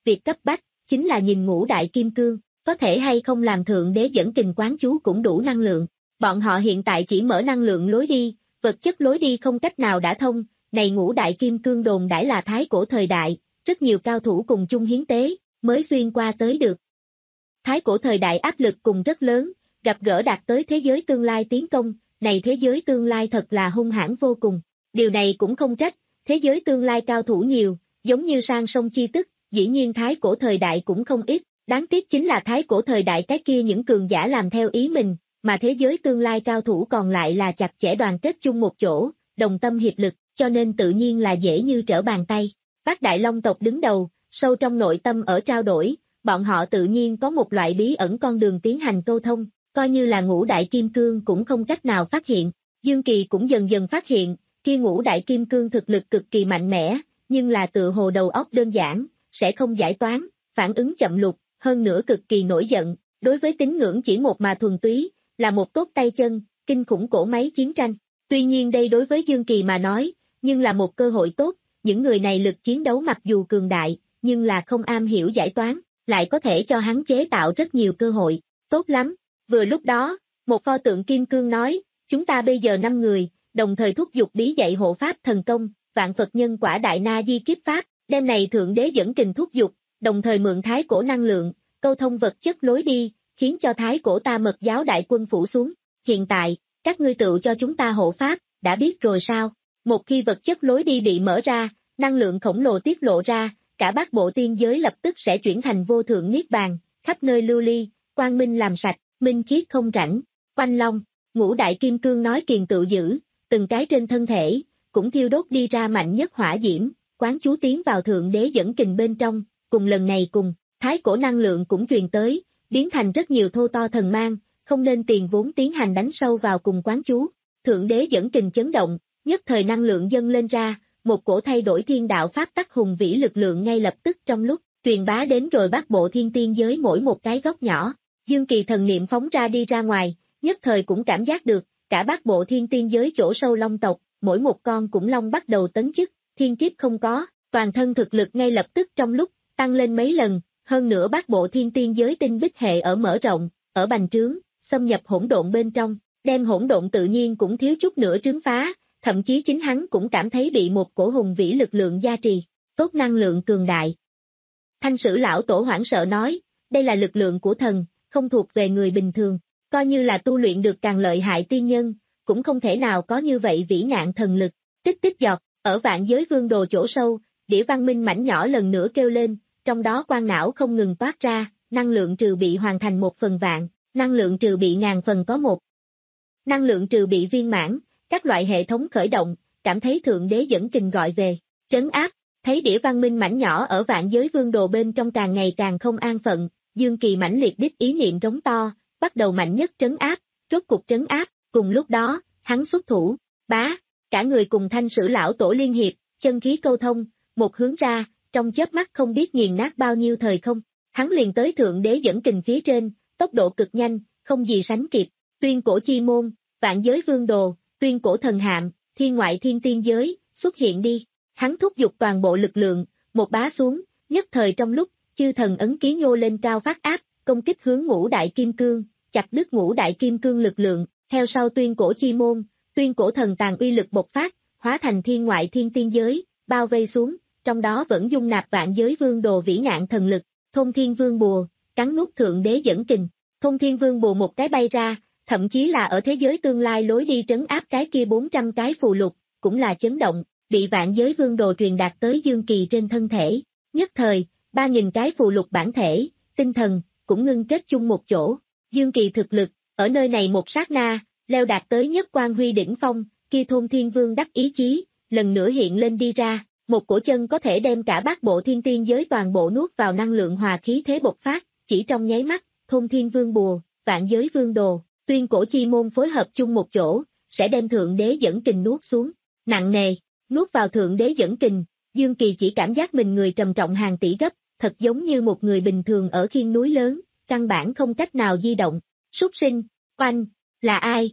việc cấp bách, chính là nhìn ngũ đại kim cương, có thể hay không làm thượng đế dẫn kình quán chú cũng đủ năng lượng. Bọn họ hiện tại chỉ mở năng lượng lối đi, vật chất lối đi không cách nào đả thông, này ngũ đại kim cương đồn đãi là thái cổ thời đại, rất nhiều cao thủ cùng chung hiến tế, mới xuyên qua tới được. Thái cổ thời đại áp lực cùng rất lớn, gặp gỡ đạt tới thế giới tương lai tiến công, này thế giới tương lai thật là hung hãn vô cùng. Điều này cũng không trách, thế giới tương lai cao thủ nhiều, giống như sang sông chi tức, dĩ nhiên thái cổ thời đại cũng không ít, đáng tiếc chính là thái cổ thời đại cái kia những cường giả làm theo ý mình, mà thế giới tương lai cao thủ còn lại là chặt chẽ đoàn kết chung một chỗ, đồng tâm hiệp lực, cho nên tự nhiên là dễ như trở bàn tay. Bát Đại Long tộc đứng đầu, sâu trong nội tâm ở trao đổi, bọn họ tự nhiên có một loại bí ẩn con đường tiến hành câu thông, coi như là ngũ đại kim cương cũng không cách nào phát hiện. Dương Kỳ cũng dần dần phát hiện, kia ngũ đại kim cương thực lực cực kỳ mạnh mẽ, nhưng là tựa hồ đầu óc đơn giản, sẽ không giải toán, phản ứng chậm lục, hơn nữa cực kỳ nổi giận, đối với tín ngưỡng chỉ một mà thuần túy, là một tốt tay chân, kinh khủng cỗ máy chiến tranh. Tuy nhiên đây đối với Dương Kỳ mà nói, nhưng là một cơ hội tốt, những người này lực chiến đấu mặc dù cường đại, nhưng là không am hiểu giải toán, lại có thể cho hắn chế tạo rất nhiều cơ hội, tốt lắm. Vừa lúc đó, một pho tượng kim cương nói, chúng ta bây giờ năm người, đồng thời thúc giục bí dạy hộ pháp thần công, vạn Phật nhân quả đại na di kiếp pháp, đêm này thượng đế dẫn kình thúc giục, đồng thời mượn thái cổ năng lượng, câu thông vật chất lối đi, khiến cho thái cổ ta mật giáo đại quân phủ xuống. Hiện tại, các ngươi tự cho chúng ta hộ pháp, đã biết rồi sao? Một khi vật chất lối đi bị mở ra, năng lượng khổng lồ tiết lộ ra, cả bát bộ tiên giới lập tức sẽ chuyển thành vô thượng niết bàn, khắp nơi lưu ly, quang minh làm sạch, minh khiết không rảnh. Quanh Long, ngũ đại kim cương nói kiền tự giữ, từng cái trên thân thể, cũng thiêu đốt đi ra mạnh nhất hỏa diễm, quán chú tiến vào thượng đế dẫn kình bên trong, cùng lần này cùng, thái cổ năng lượng cũng truyền tới, biến thành rất nhiều thô to thần mang, không nên tiền vốn tiến hành đánh sâu vào cùng quán chú. Thượng đế dẫn kình chấn động, nhất thời năng lượng dâng lên ra, một cổ thay đổi thiên đạo pháp tắc hùng vĩ lực lượng ngay lập tức trong lúc, truyền bá đến rồi bát bộ thiên tiên giới mỗi một cái góc nhỏ. Dương Kỳ thần niệm phóng ra đi ra ngoài, nhất thời cũng cảm giác được, cả bát bộ thiên tiên giới chỗ sâu long tộc, mỗi một con cũng long bắt đầu tấn chức, thiên kiếp không có, toàn thân thực lực ngay lập tức trong lúc, tăng lên mấy lần, hơn nữa bát bộ thiên tiên giới tinh bích hệ ở mở rộng, ở bành trướng, xâm nhập hỗn độn bên trong, đem hỗn độn tự nhiên cũng thiếu chút nữa trướng phá, thậm chí chính hắn cũng cảm thấy bị một cổ hùng vĩ lực lượng gia trì, tốt năng lượng cường đại. Thanh Sử lão tổ hoảng sợ nói, đây là lực lượng của thần, không thuộc về người bình thường, coi như là tu luyện được càng lợi hại tiên nhân, cũng không thể nào có như vậy vĩ ngạn thần lực. Tích tích giọt, ở vạn giới vương đồ chỗ sâu, đĩa văn minh mảnh nhỏ lần nữa kêu lên, trong đó quang não không ngừng toát ra, năng lượng trừ bị hoàn thành một phần vạn, năng lượng trừ bị ngàn phần có một. Năng lượng trừ bị viên mãn, các loại hệ thống khởi động, cảm thấy thượng đế dẫn kình gọi về, trấn áp, thấy đĩa văn minh mảnh nhỏ ở vạn giới vương đồ bên trong càng ngày càng không an phận, Dương Kỳ mãnh liệt đích ý niệm trống to, bắt đầu mạnh nhất trấn áp, rốt cục trấn áp, cùng lúc đó, hắn xuất thủ, bá, cả người cùng Thanh Sử lão tổ liên hiệp, chân khí câu thông, một hướng ra, trong chớp mắt không biết nghiền nát bao nhiêu thời không, hắn liền tới thượng đế dẫn kình phía trên, tốc độ cực nhanh, không gì sánh kịp, tuyên cổ chi môn, vạn giới vương đồ, tuyên cổ thần hạm, thiên ngoại thiên tiên giới, xuất hiện đi, hắn thúc giục toàn bộ lực lượng, một bá xuống, nhất thời trong lúc, chư thần ấn ký nhô lên cao phát áp, công kích hướng ngũ đại kim cương, chặt đứt ngũ đại kim cương lực lượng, theo sau tuyên cổ chi môn, tuyên cổ thần tàn uy lực bộc phát, hóa thành thiên ngoại thiên tiên giới, bao vây xuống, trong đó vẫn dung nạp vạn giới vương đồ vĩ ngạn thần lực, Thôn Thiên Vương bùa, cắn nuốt thượng đế dẫn kình, Thôn Thiên Vương bùa một cái bay ra, thậm chí là ở thế giới tương lai lối đi trấn áp cái kia bốn trăm cái phù lục, cũng là chấn động, bị vạn giới vương đồ truyền đạt tới Dương Kỳ trên thân thể, nhất thời, ba nghìn cái phù lục bản thể, tinh thần, cũng ngưng kết chung một chỗ, Dương Kỳ thực lực, ở nơi này một sát na, leo đạt tới nhất quan huy đỉnh phong, kia Thôn Thiên Vương đắc ý chí, lần nữa hiện lên đi ra, một cổ chân có thể đem cả bát bộ thiên tiên giới toàn bộ nuốt vào năng lượng hòa khí thế bộc phát, chỉ trong nháy mắt, Thôn Thiên Vương bùa, vạn giới vương đồ, tuyên cổ chi môn phối hợp chung một chỗ, sẽ đem thượng đế dẫn kình nuốt xuống, nặng nề, nuốt vào thượng đế dẫn kình, Dương Kỳ chỉ cảm giác mình người trầm trọng hàng tỷ gấp, thật giống như một người bình thường ở khiên núi lớn, căn bản không cách nào di động, súc sinh, oanh, là ai?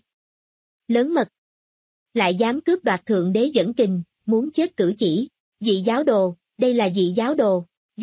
Lớn mật, lại dám cướp đoạt thượng đế dẫn kình, muốn chết cử chỉ, dị giáo đồ, đây là dị giáo đồ, giết,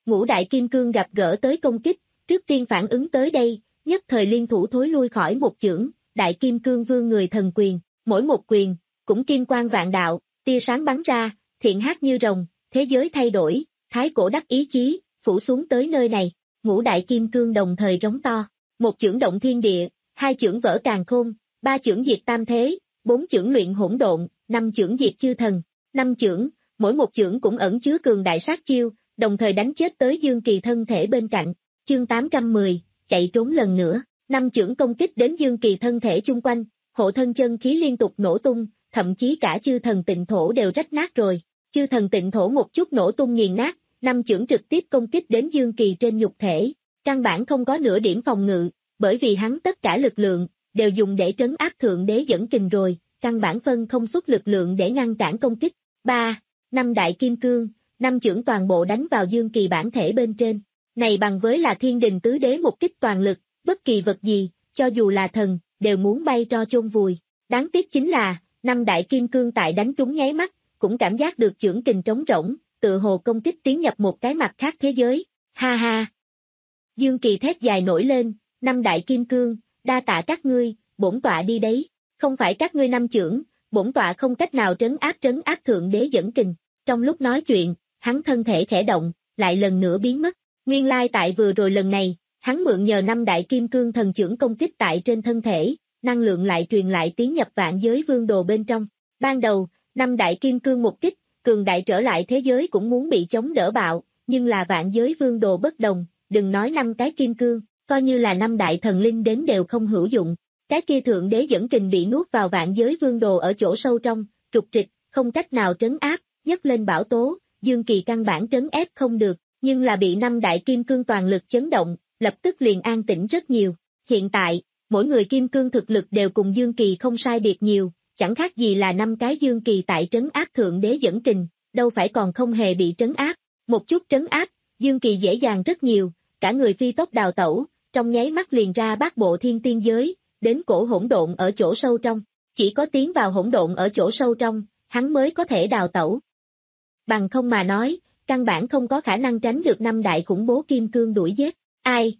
Ngũ đại kim cương gặp gỡ tới công kích, trước tiên phản ứng tới đây, nhất thời liên thủ thối lui khỏi một chưởng, đại kim cương vương người thần quyền, mỗi một quyền, cũng kim quang vạn đạo, tia sáng bắn ra, thiện hát như rồng, thế giới thay đổi, thái cổ đắc ý chí, phủ xuống tới nơi này, ngũ đại kim cương đồng thời rống to, một chưởng động thiên địa, hai chưởng vỡ càn khôn, ba chưởng diệt tam thế, bốn chưởng luyện hỗn độn, năm chưởng diệt chư thần, năm chưởng, mỗi một chưởng cũng ẩn chứa cường đại sát chiêu, đồng thời đánh chết tới Dương Kỳ thân thể bên cạnh. Chương tám trăm mười, chạy trốn lần nữa, năm chưởng công kích đến Dương Kỳ thân thể chung quanh, hộ thân chân khí liên tục nổ tung, thậm chí cả chư thần tịnh thổ đều rách nát rồi. Chư thần tịnh thổ một chút nổ tung nghiền nát, năm chưởng trực tiếp công kích đến Dương Kỳ trên nhục thể, căn bản không có nửa điểm phòng ngự, bởi vì hắn tất cả lực lượng đều dùng để trấn áp thượng đế dẫn kình rồi, căn bản phân không xuất lực lượng để ngăn cản công kích. ba. Năm đại kim cương, năm chưởng toàn bộ đánh vào Dương Kỳ bản thể bên trên. Này bằng với là thiên đình tứ đế một kích toàn lực, bất kỳ vật gì, cho dù là thần, đều muốn bay tro chôn vùi. Đáng tiếc chính là, năm đại kim cương tại đánh trúng nháy mắt, cũng cảm giác được chưởng kình trống rỗng, tự hồ công kích tiến nhập một cái mặt khác thế giới. Ha ha! Dương Kỳ thét dài nổi lên, năm đại kim cương, đa tạ các ngươi, bổn tọa đi đấy, không phải các ngươi năm chưởng, bổn tọa không cách nào trấn áp trấn áp thượng đế dẫn kình. Trong lúc nói chuyện, hắn thân thể khẽ động, lại lần nữa biến mất. Nguyên lai tại vừa rồi lần này, hắn mượn nhờ năm đại kim cương thần chưởng công kích tại trên thân thể, năng lượng lại truyền lại tiến nhập vạn giới vương đồ bên trong. Ban đầu, năm đại kim cương một kích, cường đại trở lại thế giới cũng muốn bị chống đỡ bạo, nhưng là vạn giới vương đồ bất đồng, đừng nói năm cái kim cương, coi như là năm đại thần linh đến đều không hữu dụng. Cái kia thượng đế dẫn kình bị nuốt vào vạn giới vương đồ ở chỗ sâu trong, trục trịch, không cách nào trấn áp, nhấc lên bão tố, Dương Kỳ căn bản trấn ép không được, nhưng là bị năm đại kim cương toàn lực chấn động, lập tức liền an tĩnh rất nhiều. Hiện tại, mỗi người kim cương thực lực đều cùng Dương Kỳ không sai biệt nhiều, chẳng khác gì là năm cái Dương Kỳ tại trấn áp thượng đế dẫn kình, đâu phải còn không hề bị trấn áp. Một chút trấn áp, Dương Kỳ dễ dàng rất nhiều, cả người phi tốc đào tẩu, trong nháy mắt liền ra bát bộ thiên tiên giới, đến cổ hỗn độn ở chỗ sâu trong. Chỉ có tiến vào hỗn độn ở chỗ sâu trong, hắn mới có thể đào tẩu. Bằng không mà nói, căn bản không có khả năng tránh được năm đại khủng bố kim cương đuổi giết. Ai?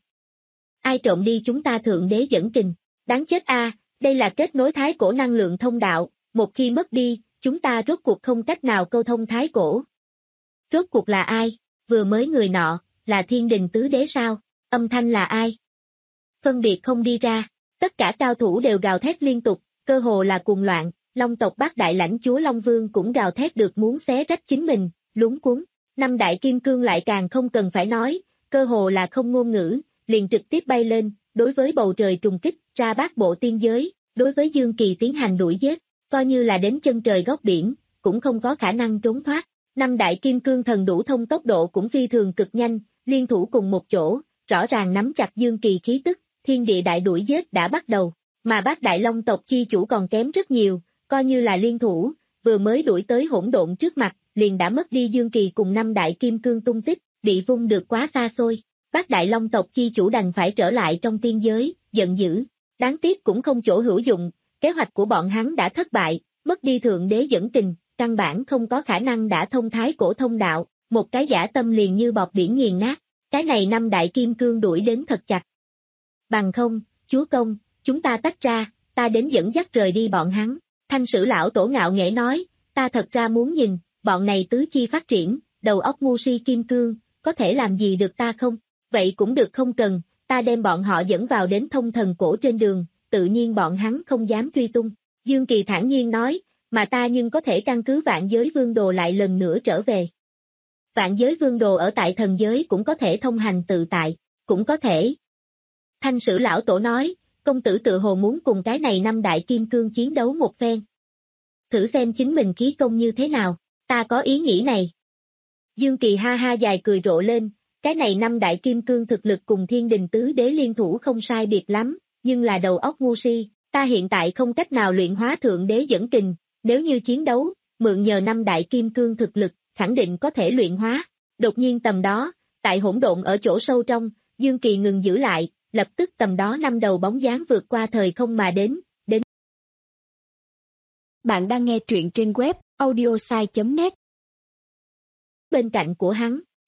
Ai trộm đi chúng ta thượng đế dẫn kình? Đáng chết a, à, đây là kết nối thái cổ năng lượng thông đạo, một khi mất đi, chúng ta rốt cuộc không cách nào câu thông thái cổ. Rốt cuộc là ai? Vừa mới người nọ, là thiên đình tứ đế sao? Âm thanh là ai? Phân biệt không đi ra, tất cả cao thủ đều gào thét liên tục, cơ hồ là cuồng loạn. Long tộc bát đại lãnh chúa Long Vương cũng gào thét được muốn xé rách chính mình, luống cuống. Năm đại kim cương lại càng không cần phải nói, cơ hồ là không ngôn ngữ, liền trực tiếp bay lên, đối với bầu trời trùng kích, ra bát bộ tiên giới, đối với Dương Kỳ tiến hành đuổi giết, coi như là đến chân trời góc biển, cũng không có khả năng trốn thoát. Năm đại kim cương thần đủ thông tốc độ cũng phi thường cực nhanh, liên thủ cùng một chỗ, rõ ràng nắm chặt Dương Kỳ khí tức, thiên địa đại đuổi giết đã bắt đầu, mà bát đại long tộc chi chủ còn kém rất nhiều. Coi như là liên thủ, vừa mới đuổi tới hỗn độn trước mặt, liền đã mất đi Dương Kỳ cùng năm đại kim cương tung tích, bị vung được quá xa xôi. Bát đại long tộc chi chủ đành phải trở lại trong tiên giới, giận dữ. Đáng tiếc cũng không chỗ hữu dụng, kế hoạch của bọn hắn đã thất bại, mất đi thượng đế dẫn kình, căn bản không có khả năng đã thông thái cổ thông đạo, một cái giả tâm liền như bọt biển nghiền nát. Cái này năm đại kim cương đuổi đến thật chặt. Bằng không, chúa công, chúng ta tách ra, ta đến dẫn dắt rời đi bọn hắn. Thanh Sử lão tổ ngạo nghễ nói, ta thật ra muốn nhìn, bọn này tứ chi phát triển, đầu óc ngu si kim cương, có thể làm gì được ta không? Vậy cũng được không cần, ta đem bọn họ dẫn vào đến thông thần cổ trên đường, tự nhiên bọn hắn không dám truy tung. Dương Kỳ thản nhiên nói, mà ta nhưng có thể căn cứ vạn giới vương đồ lại lần nữa trở về. Vạn giới vương đồ ở tại thần giới cũng có thể thông hành tự tại, cũng có thể. Thanh Sử lão tổ nói, công tử tự hồ muốn cùng cái này năm đại kim cương chiến đấu một phen. Thử xem chính mình khí công như thế nào, ta có ý nghĩ này. Dương Kỳ ha ha dài cười rộ lên, cái này năm đại kim cương thực lực cùng thiên đình tứ đế liên thủ không sai biệt lắm, nhưng là đầu óc ngu si, ta hiện tại không cách nào luyện hóa thượng đế dẫn kình, nếu như chiến đấu, mượn nhờ năm đại kim cương thực lực, khẳng định có thể luyện hóa. Đột nhiên tầm đó, tại hỗn độn ở chỗ sâu trong, Dương Kỳ ngừng giữ lại, lập tức tầm đó năm đầu bóng dáng vượt qua thời không mà đến, đến. Bạn đang nghe truyện trên web audiosai chấm net. Bên cạnh của hắn,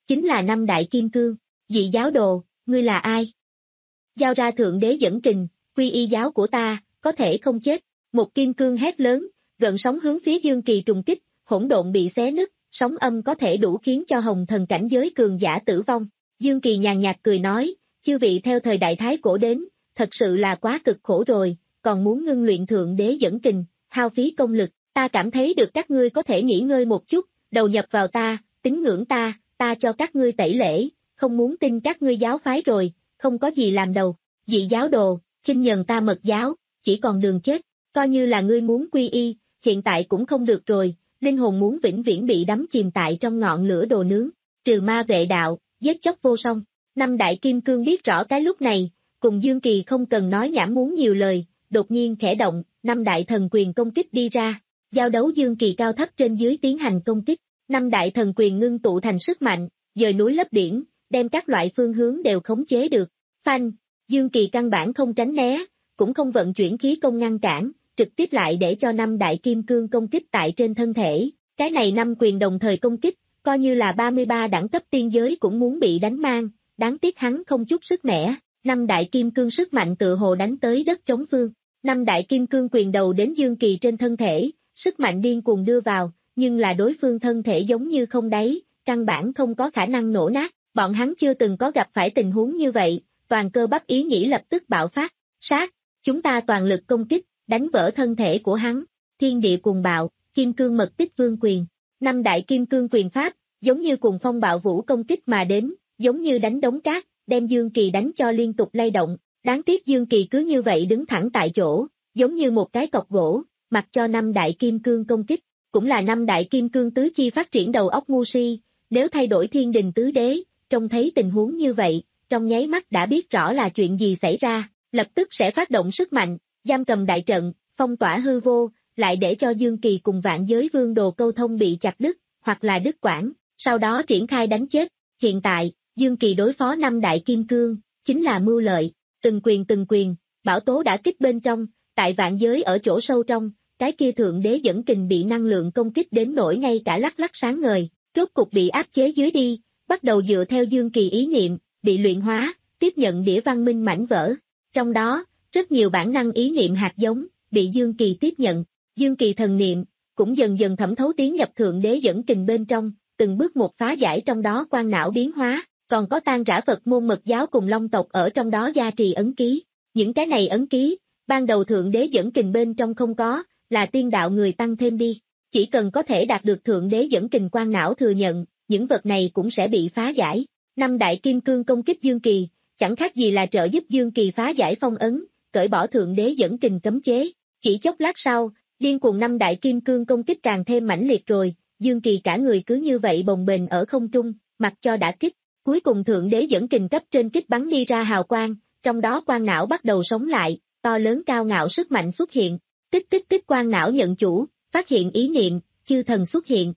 chính là năm đại kim cương. Dị giáo đồ, ngươi là ai? Giao ra thượng đế dẫn kình, quy y giáo của ta, có thể không chết. Một kim cương hét lớn, gợn sóng hướng phía Dương Kỳ trùng kích, hỗn độn bị xé nứt, sóng âm có thể đủ khiến cho hồng thần cảnh giới cường giả tử vong. Dương Kỳ nhàn nhạt cười nói, chư vị theo thời đại thái cổ đến, thật sự là quá cực khổ rồi, còn muốn ngưng luyện thượng đế dẫn kình, hao phí công lực, ta cảm thấy được các ngươi có thể nghỉ ngơi một chút, đầu nhập vào ta, tín ngưỡng ta, ta cho các ngươi tẩy lễ, không muốn tin các ngươi giáo phái rồi, không có gì làm đầu. Dị giáo đồ, khinh nhờn ta mật giáo, chỉ còn đường chết, coi như là ngươi muốn quy y, hiện tại cũng không được rồi, linh hồn muốn vĩnh viễn bị đắm chìm tại trong ngọn lửa đồ nướng, trừ ma vệ đạo, giết chóc vô song. Năm đại kim cương biết rõ cái lúc này, cùng Dương Kỳ không cần nói nhảm muốn nhiều lời, đột nhiên khẽ động, năm đại thần quyền công kích đi ra, giao đấu Dương Kỳ cao thấp trên dưới tiến hành công kích, năm đại thần quyền ngưng tụ thành sức mạnh, dời núi lấp biển, đem các loại phương hướng đều khống chế được. Phanh, Dương Kỳ căn bản không tránh né, cũng không vận chuyển khí công ngăn cản, trực tiếp lại để cho năm đại kim cương công kích tại trên thân thể, cái này năm quyền đồng thời công kích, coi như là ba mươi ba đẳng cấp tiên giới cũng muốn bị đánh mang, đáng tiếc hắn không chút sức mẻ, năm đại kim cương sức mạnh tự hồ đánh tới đất trống phương, năm đại kim cương quyền đầu đến Dương Kỳ trên thân thể, sức mạnh điên cuồng đưa vào, nhưng là đối phương thân thể giống như không đáy, căn bản không có khả năng nổ nát, bọn hắn chưa từng có gặp phải tình huống như vậy, toàn cơ bắp ý nghĩ lập tức bạo phát, sát, chúng ta toàn lực công kích, đánh vỡ thân thể của hắn, thiên địa cuồng bạo, kim cương mật tích vương quyền, năm đại kim cương quyền pháp, giống như cuồng phong bạo vũ công kích mà đến, giống như đánh đống cát, đem Dương Kỳ đánh cho liên tục lay động, đáng tiếc Dương Kỳ cứ như vậy đứng thẳng tại chỗ, giống như một cái cọc gỗ, mặc cho năm đại kim cương công kích, cũng là năm đại kim cương tứ chi phát triển đầu óc ngu si, nếu thay đổi thiên đình tứ đế, trông thấy tình huống như vậy, trong nháy mắt đã biết rõ là chuyện gì xảy ra, lập tức sẽ phát động sức mạnh, giam cầm đại trận, phong tỏa hư vô, lại để cho Dương Kỳ cùng vạn giới vương đồ câu thông bị chặt đứt, hoặc là đứt quãng, sau đó triển khai đánh chết. Hiện tại, Dương Kỳ đối phó năm đại kim cương, chính là mưu lợi, từng quyền từng quyền, bảo tố đã kích bên trong, tại vạn giới ở chỗ sâu trong, cái kia thượng đế dẫn kình bị năng lượng công kích đến nỗi ngay cả lắc lắc sáng ngời, rốt cục bị áp chế dưới đi, bắt đầu dựa theo Dương Kỳ ý niệm, bị luyện hóa, tiếp nhận đĩa văn minh mảnh vỡ. Trong đó, rất nhiều bản năng ý niệm hạt giống, bị Dương Kỳ tiếp nhận, Dương Kỳ thần niệm, cũng dần dần thẩm thấu tiến nhập thượng đế dẫn kình bên trong, từng bước một phá giải trong đó quan não biến hóa, còn có tan rã Phật môn mật giáo cùng Long tộc ở trong đó gia trì ấn ký. Những cái này ấn ký, ban đầu thượng đế dẫn kình bên trong không có, là tiên đạo người tăng thêm đi. Chỉ cần có thể đạt được thượng đế dẫn kình quan não thừa nhận, những vật này cũng sẽ bị phá giải. Năm đại kim cương công kích Dương Kỳ, chẳng khác gì là trợ giúp Dương Kỳ phá giải phong ấn, cởi bỏ thượng đế dẫn kình cấm chế. Chỉ chốc lát sau, điên cuồng năm đại kim cương công kích càng thêm mãnh liệt rồi, Dương Kỳ cả người cứ như vậy bồng bềnh ở không trung, mặc cho đã kích. Cuối cùng thượng đế dẫn kình cấp trên kích bắn đi ra hào quang, trong đó quan não bắt đầu sống lại, to lớn cao ngạo sức mạnh xuất hiện. Tích tích tích quan não nhận chủ, phát hiện ý niệm, chư thần xuất hiện.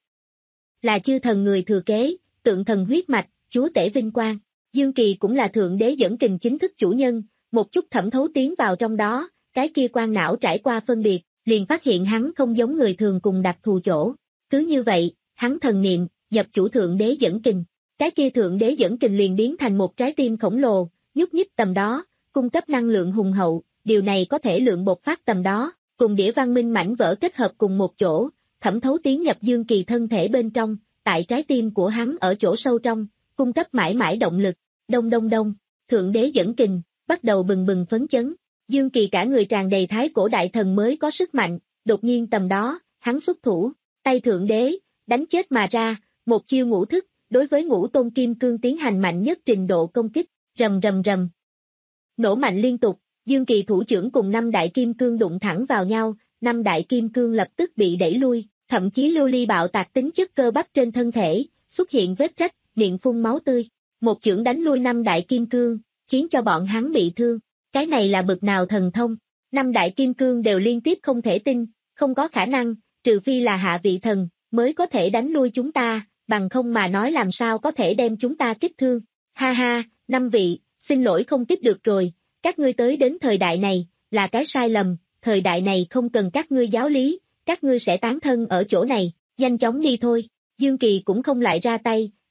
Là chư thần người thừa kế, tượng thần huyết mạch, chúa tể vinh quang. Dương Kỳ cũng là thượng đế dẫn kình chính thức chủ nhân, một chút thẩm thấu tiến vào trong đó, cái kia quan não trải qua phân biệt, liền phát hiện hắn không giống người thường cùng đặc thù chỗ. Cứ như vậy, hắn thần niệm, nhập chủ thượng đế dẫn kình. Cái kia thượng đế dẫn kình liền biến thành một trái tim khổng lồ, nhúc nhích tầm đó, cung cấp năng lượng hùng hậu, điều này có thể lượng bộc phát tầm đó, cùng đĩa văn minh mảnh vỡ kết hợp cùng một chỗ, thẩm thấu tiến nhập Dương Kỳ thân thể bên trong, tại trái tim của hắn ở chỗ sâu trong, cung cấp mãi mãi động lực. Đông đông đông, thượng đế dẫn kình, bắt đầu bừng bừng phấn chấn. Dương Kỳ cả người tràn đầy thái cổ đại thần mới có sức mạnh, đột nhiên tầm đó, hắn xuất thủ, tay thượng đế, đánh chết mà ra, một chiêu ngũ thức, đối với ngũ tôn kim cương tiến hành mạnh nhất trình độ công kích, rầm rầm rầm. Nổ mạnh liên tục, Dương Kỳ thủ trưởng cùng năm đại kim cương đụng thẳng vào nhau, năm đại kim cương lập tức bị đẩy lui, thậm chí lưu ly bạo tạc tính chất cơ bắp trên thân thể, xuất hiện vết rách, miệng phun máu tươi. Một chưởng đánh lui năm đại kim cương, khiến cho bọn hắn bị thương. Cái này là bực nào thần thông? Năm đại kim cương đều liên tiếp không thể tin, không có khả năng, trừ phi là hạ vị thần, mới có thể đánh lui chúng ta, bằng không mà nói làm sao có thể đem chúng ta kích thương. Ha ha, năm vị, xin lỗi không tiếp được rồi, các ngươi tới đến thời đại này, là cái sai lầm, thời đại này không cần các ngươi giáo lý, các ngươi sẽ tán thân ở chỗ này, nhanh chóng đi thôi. Dương Kỳ cũng không lại ra tay,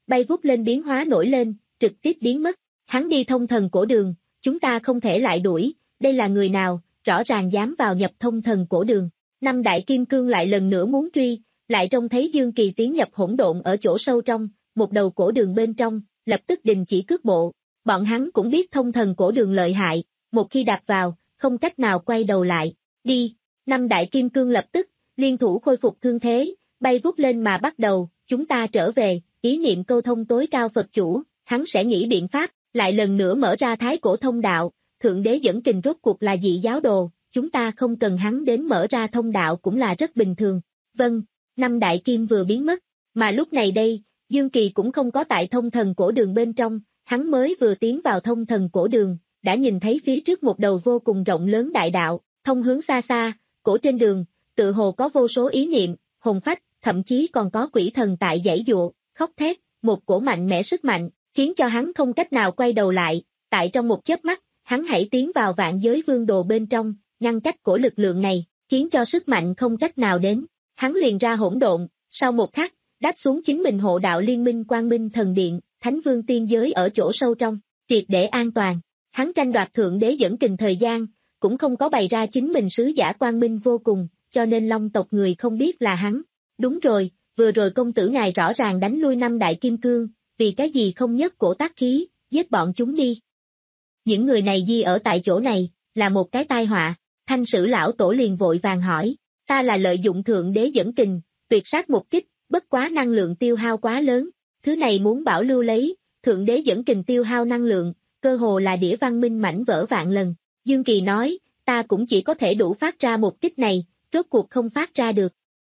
bay vút lên biến hóa nổi lên, trực tiếp biến mất. Hắn đi thông thần cổ đường, chúng ta không thể lại đuổi, đây là người nào, rõ ràng dám vào nhập thông thần cổ đường. Năm đại kim cương lại lần nữa muốn truy, lại trông thấy Dương Kỳ tiến nhập hỗn độn ở chỗ sâu trong, một đầu cổ đường bên trong, lập tức đình chỉ cước bộ. Bọn hắn cũng biết thông thần cổ đường lợi hại, một khi đạp vào, không cách nào quay đầu lại. Đi, năm đại kim cương lập tức, liên thủ khôi phục thương thế, bay vút lên mà bắt đầu, chúng ta trở về, ý niệm câu thông tối cao Phật chủ, hắn sẽ nghĩ biện pháp, lại lần nữa mở ra thái cổ thông đạo, thượng đế dẫn kình rốt cuộc là dị giáo đồ, chúng ta không cần hắn đến mở ra thông đạo cũng là rất bình thường. Vâng, năm đại kim vừa biến mất, mà lúc này đây, Dương Kỳ cũng không có tại thông thần cổ đường bên trong, hắn mới vừa tiến vào thông thần cổ đường, đã nhìn thấy phía trước một đầu vô cùng rộng lớn đại đạo, thông hướng xa xa, cổ trên đường, tự hồ có vô số ý niệm, hồn phách, thậm chí còn có quỷ thần tại giãy giụa, khóc thét, một cổ mạnh mẽ sức mạnh, khiến cho hắn không cách nào quay đầu lại, tại trong một chớp mắt, hắn hãy tiến vào vạn giới vương đồ bên trong, ngăn cách cổ lực lượng này, khiến cho sức mạnh không cách nào đến, hắn liền ra hỗn độn, sau một khắc, đáp xuống chính mình hộ đạo liên minh Quang Minh Thần Điện, Thánh Vương tiên giới ở chỗ sâu trong, triệt để an toàn, hắn tranh đoạt thượng đế dẫn kình thời gian, cũng không có bày ra chính mình sứ giả quang minh vô cùng, cho nên Long tộc người không biết là hắn. Đúng rồi, vừa rồi công tử ngài rõ ràng đánh lui năm đại kim cương, vì cái gì không nhất cổ tác khí, giết bọn chúng đi. Những người này di ở tại chỗ này, là một cái tai họa, Thanh Sử lão tổ liền vội vàng hỏi, ta là lợi dụng thượng đế dẫn kình, tuyệt sát một kích, bất quá năng lượng tiêu hao quá lớn, thứ này muốn bảo lưu lấy, thượng đế dẫn kình tiêu hao năng lượng, cơ hồ là đĩa văn minh mảnh vỡ vạn lần. Dương Kỳ nói, ta cũng chỉ có thể đủ phát ra một kích này, rốt cuộc không phát ra được.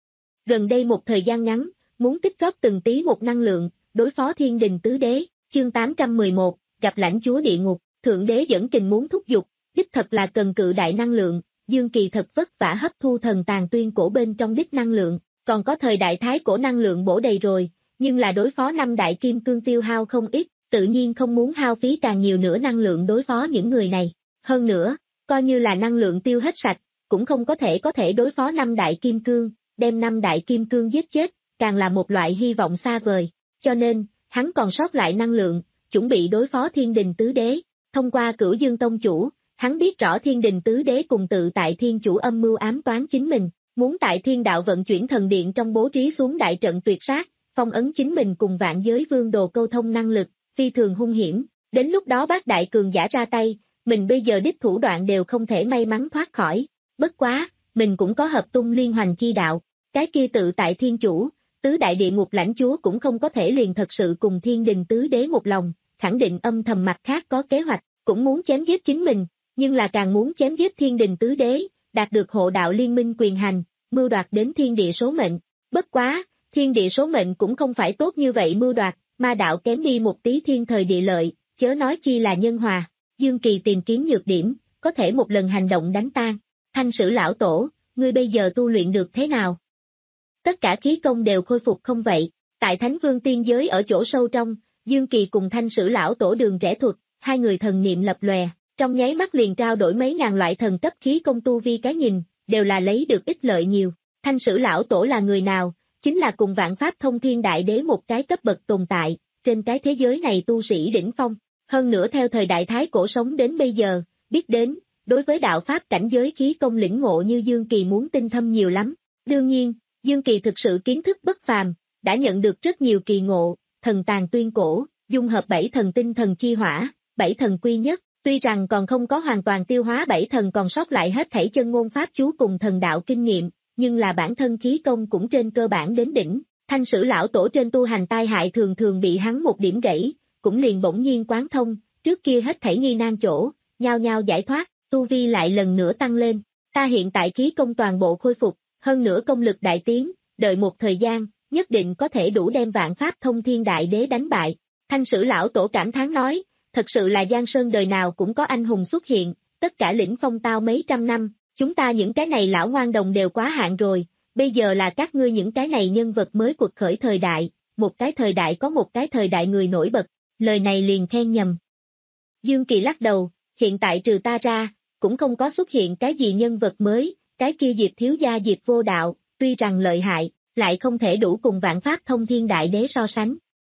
Gần đây một thời gian ngắn, muốn tích góp từng tí một năng lượng, đối phó thiên đình tứ đế, chương tám trăm mười một, gặp lãnh chúa địa ngục, thượng đế dẫn kình muốn thúc giục, đích thật là cần cự đại năng lượng, Dương Kỳ thật vất vả hấp thu thần tàn tuyên cổ bên trong đích năng lượng, còn có thời đại thái cổ năng lượng bổ đầy rồi, nhưng là đối phó năm đại kim cương tiêu hao không ít, tự nhiên không muốn hao phí càng nhiều nữa năng lượng đối phó những người này. Hơn nữa, coi như là năng lượng tiêu hết sạch, cũng không có thể có thể đối phó năm đại kim cương, đem năm đại kim cương giết chết, càng là một loại hy vọng xa vời. Cho nên, hắn còn sót lại năng lượng, chuẩn bị đối phó thiên đình tứ đế. Thông qua Cửu Dương Tông chủ, hắn biết rõ thiên đình tứ đế cùng tự tại thiên chủ âm mưu ám toán chính mình, muốn tại thiên đạo vận chuyển thần điện trong bố trí xuống đại trận tuyệt sát, phong ấn chính mình cùng vạn giới vương đồ câu thông năng lực, phi thường hung hiểm. Đến lúc đó bác đại cường giả ra tay, mình bây giờ đích thủ đoạn đều không thể may mắn thoát khỏi. Bất quá, mình cũng có hợp tung liên hoành chi đạo, cái kia tự tại thiên chủ, tứ đại địa ngục lãnh chúa cũng không có thể liền thật sự cùng thiên đình tứ đế một lòng, khẳng định âm thầm mặt khác có kế hoạch, cũng muốn chém giết chính mình, nhưng là càng muốn chém giết thiên đình tứ đế, đạt được hộ đạo liên minh quyền hành, mưu đoạt đến thiên địa số mệnh. Bất quá, thiên địa số mệnh cũng không phải tốt như vậy mưu đoạt, ma đạo kém đi một tí thiên thời địa lợi, chớ nói chi là nhân hòa. Dương Kỳ tìm kiếm nhược điểm, có thể một lần hành động đánh tan. Thanh Sử lão tổ, ngươi bây giờ tu luyện được thế nào? Tất cả khí công đều khôi phục không vậy? Tại Thánh Vương tiên giới ở chỗ sâu trong, Dương Kỳ cùng Thanh Sử lão tổ Đường Rẽ Thuật, hai người thần niệm lập lòe, trong nháy mắt liền trao đổi mấy ngàn loại thần cấp khí công tu vi cái nhìn, đều là lấy được ích lợi nhiều. Thanh Sử lão tổ là người nào? Chính là cùng vạn pháp thông thiên đại đế một cái cấp bậc tồn tại, trên cái thế giới này tu sĩ đỉnh phong. Hơn nữa theo thời đại thái cổ sống đến bây giờ, biết đến, đối với đạo pháp cảnh giới khí công lĩnh ngộ như Dương Kỳ muốn tinh thâm nhiều lắm. Đương nhiên, Dương Kỳ thực sự kiến thức bất phàm, đã nhận được rất nhiều kỳ ngộ, thần tàn tuyên cổ, dung hợp bảy thần tinh thần chi hỏa, bảy thần quy nhất, tuy rằng còn không có hoàn toàn tiêu hóa bảy thần còn sót lại hết thảy chân ngôn pháp chú cùng thần đạo kinh nghiệm, nhưng là bản thân khí công cũng trên cơ bản đến đỉnh. Thanh Sử lão tổ trên tu hành tai hại thường thường bị hắn một điểm gãy, cũng liền bỗng nhiên quán thông, trước kia hết thảy nghi nan chỗ, nhao nhao giải thoát, tu vi lại lần nữa tăng lên. Ta hiện tại khí công toàn bộ khôi phục, hơn nữa công lực đại tiến, đợi một thời gian, nhất định có thể đủ đem vạn pháp thông thiên đại đế đánh bại. Thanh Sử lão tổ cảm thán nói, thật sự là Giang Sơn đời nào cũng có anh hùng xuất hiện, tất cả lĩnh phong tao mấy trăm năm, chúng ta những cái này lão ngoan đồng đều quá hạn rồi, bây giờ là các ngươi những cái này nhân vật mới cuộc khởi thời đại, một cái thời đại có một cái thời đại người nổi bật, lời này liền khen nhầm. Dương Kỳ lắc đầu, hiện tại trừ ta ra, cũng không có xuất hiện cái gì nhân vật mới, cái kia Diệp thiếu gia Diệp vô đạo, tuy rằng lợi hại, lại không thể đủ cùng vạn pháp thông thiên đại đế so sánh.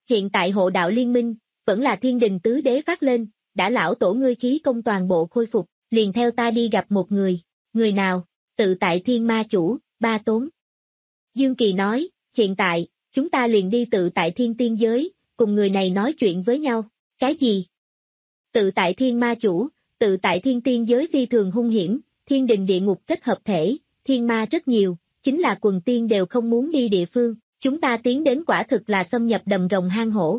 Hiện tại hộ đạo liên minh, vẫn là thiên đình tứ đế phát lên, đã lão tổ ngươi khí công toàn bộ khôi phục, liền theo ta đi gặp một người. Người nào? Tự tại thiên ma chủ, Ba Tốn. Dương Kỳ nói, hiện tại, chúng ta liền đi tự tại thiên tiên giới, cùng người này nói chuyện với nhau. Cái gì? Tự tại thiên ma chủ, tự tại thiên tiên giới phi thường hung hiểm, thiên đình địa ngục kết hợp thể, thiên ma rất nhiều, chính là quần tiên đều không muốn đi địa phương, chúng ta tiến đến quả thực là xâm nhập đầm rồng hang hổ.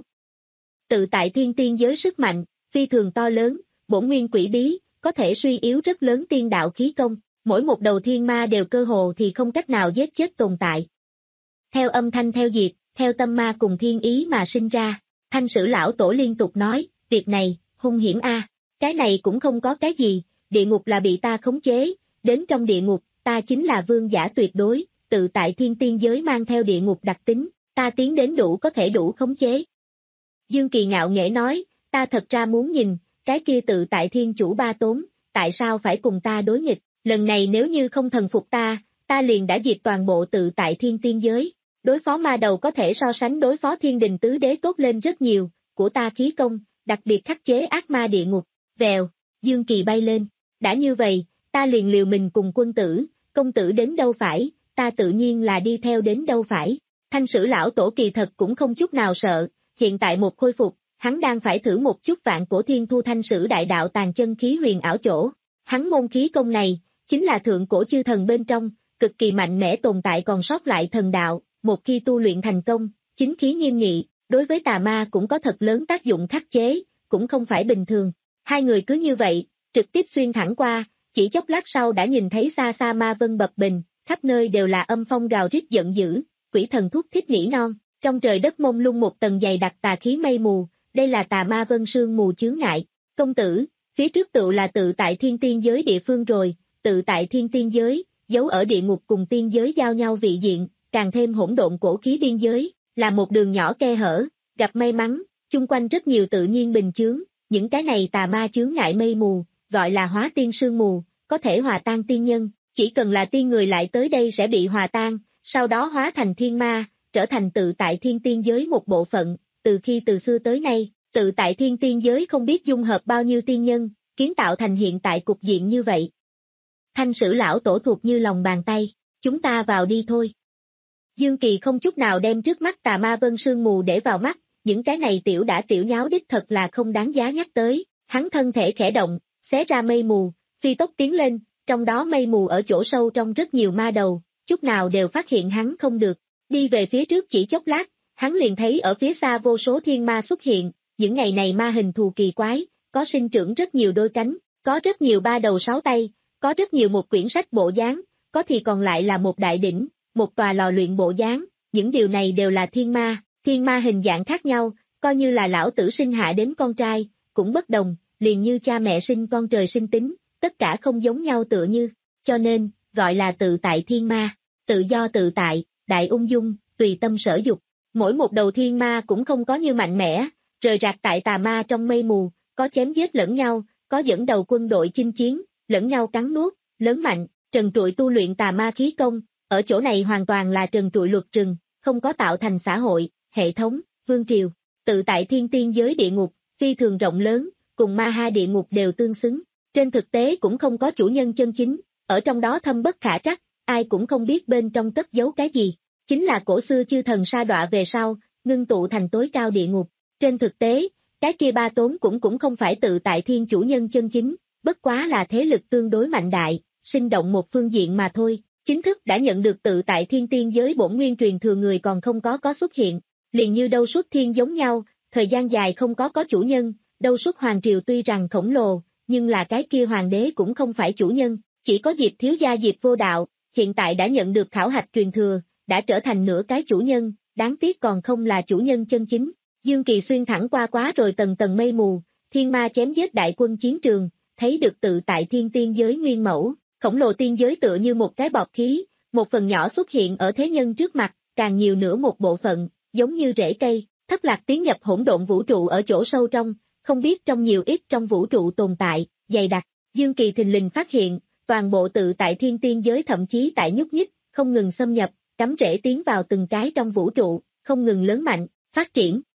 Tự tại thiên tiên giới sức mạnh, phi thường to lớn, bổn nguyên quỷ bí, có thể suy yếu rất lớn tiên đạo khí công, mỗi một đầu thiên ma đều cơ hồ thì không cách nào giết chết tồn tại. Theo âm thanh theo diệt, theo tâm ma cùng thiên ý mà sinh ra, Thanh Sử lão tổ liên tục nói, việc này, hung hiểm a, cái này cũng không có cái gì, địa ngục là bị ta khống chế, đến trong địa ngục, ta chính là vương giả tuyệt đối, tự tại thiên tiên giới mang theo địa ngục đặc tính, ta tiến đến đủ có thể đủ khống chế. Dương Kỳ ngạo nghễ nói, ta thật ra muốn nhìn, cái kia tự tại thiên chủ Ba Tốn, tại sao phải cùng ta đối nghịch, lần này nếu như không thần phục ta, ta liền đã diệt toàn bộ tự tại thiên tiên giới, đối phó ma đầu có thể so sánh đối phó thiên đình tứ đế tốt lên rất nhiều, của ta khí công, đặc biệt khắc chế ác ma địa ngục, vèo, Dương Kỳ bay lên, đã như vậy, ta liền liều mình cùng quân tử, công tử đến đâu phải, ta tự nhiên là đi theo đến đâu phải. Thanh Sử lão tổ kỳ thật cũng không chút nào sợ, hiện tại một khôi phục, hắn đang phải thử một chút vạn cổ thiên thu Thanh Sử đại đạo tàn chân khí huyền ảo chỗ. Hắn môn khí công này, chính là thượng cổ chư thần bên trong, cực kỳ mạnh mẽ tồn tại còn sót lại thần đạo, một khi tu luyện thành công, chính khí nghiêm nghị, đối với tà ma cũng có thật lớn tác dụng khắc chế, cũng không phải bình thường. Hai người cứ như vậy, trực tiếp xuyên thẳng qua, chỉ chốc lát sau đã nhìn thấy xa xa ma vân bập bình, khắp nơi đều là âm phong gào rít giận dữ, quỷ thần thúc thích nỉ non, trong trời đất mông lung một tầng dày đặc tà khí mây mù, đây là tà ma vân sương mù chướng ngại. Công tử, phía trước tựu là tự tại thiên tiên giới địa phương rồi, tự tại thiên tiên giới, giấu ở địa ngục cùng tiên giới giao nhau vị diện, càng thêm hỗn độn cổ khí biên giới, là một đường nhỏ khe hở, gặp may mắn, chung quanh rất nhiều tự nhiên bình chướng, những cái này tà ma chướng ngại mây mù, gọi là hóa tiên sương mù, có thể hòa tan tiên nhân, chỉ cần là tiên người lại tới đây sẽ bị hòa tan, sau đó hóa thành thiên ma, trở thành tự tại thiên tiên giới một bộ phận, từ khi từ xưa tới nay, tự tại thiên tiên giới không biết dung hợp bao nhiêu tiên nhân, kiến tạo thành hiện tại cục diện như vậy. Thanh Sử lão tổ thuộc như lòng bàn tay, chúng ta vào đi thôi. Dương Kỳ không chút nào đem trước mắt tà ma vân sương mù để vào mắt, những cái này tiểu đã tiểu nháo đích thật là không đáng giá nhắc tới, hắn thân thể khẽ động, xé ra mây mù, phi tốc tiến lên, trong đó mây mù ở chỗ sâu trong rất nhiều ma đầu, chút nào đều phát hiện hắn không được, đi về phía trước chỉ chốc lát, hắn liền thấy ở phía xa vô số thiên ma xuất hiện, những ngày này ma hình thù kỳ quái, có sinh trưởng rất nhiều đôi cánh, có rất nhiều ba đầu sáu tay, có rất nhiều một quyển sách bộ dáng, có thì còn lại là một đại đỉnh, một tòa lò luyện bộ dáng, những điều này đều là thiên ma, thiên ma hình dạng khác nhau, coi như là lão tử sinh hạ đến con trai, cũng bất đồng, liền như cha mẹ sinh con trời sinh tính, tất cả không giống nhau tựa như, cho nên, gọi là tự tại thiên ma, tự do tự tại, đại ung dung, tùy tâm sở dục, mỗi một đầu thiên ma cũng không có như mạnh mẽ, rời rạc tại tà ma trong mây mù, có chém giết lẫn nhau, có dẫn đầu quân đội chinh chiến, lẫn nhau cắn nuốt, lớn mạnh, trần trụi tu luyện tà ma khí công, ở chỗ này hoàn toàn là trần trụi luật rừng, không có tạo thành xã hội, hệ thống, vương triều, tự tại thiên tiên giới địa ngục, phi thường rộng lớn, cùng ma ha địa ngục đều tương xứng, trên thực tế cũng không có chủ nhân chân chính, ở trong đó thâm bất khả trắc, ai cũng không biết bên trong cất giấu cái gì, chính là cổ xưa chư thần sa đọa về sau, ngưng tụ thành tối cao địa ngục, trên thực tế, cái kia Ba Tốn cũng cũng không phải tự tại thiên chủ nhân chân chính, bất quá là thế lực tương đối mạnh đại, sinh động một phương diện mà thôi. Chính thức đã nhận được tự tại thiên tiên giới bổn nguyên truyền thừa người còn không có có xuất hiện, liền như đâu xuất thiên giống nhau, thời gian dài không có có chủ nhân, đâu xuất hoàng triều tuy rằng khổng lồ, nhưng là cái kia hoàng đế cũng không phải chủ nhân, chỉ có Diệp thiếu gia Diệp vô đạo, hiện tại đã nhận được khảo hạch truyền thừa, đã trở thành nửa cái chủ nhân, đáng tiếc còn không là chủ nhân chân chính. Dương Kỳ xuyên thẳng qua quá rồi tầng tầng mây mù, thiên ma chém giết đại quân chiến trường, thấy được tự tại thiên tiên giới nguyên mẫu. Khổng lồ tiên giới tựa như một cái bọt khí, một phần nhỏ xuất hiện ở thế nhân trước mặt, càng nhiều nữa một bộ phận, giống như rễ cây, thất lạc tiến nhập hỗn độn vũ trụ ở chỗ sâu trong, không biết trong nhiều ít trong vũ trụ tồn tại, dày đặc. Dương Kỳ thình lình phát hiện, toàn bộ tự tại thiên tiên giới thậm chí tại nhúc nhích, không ngừng xâm nhập, cắm rễ tiến vào từng cái trong vũ trụ, không ngừng lớn mạnh, phát triển.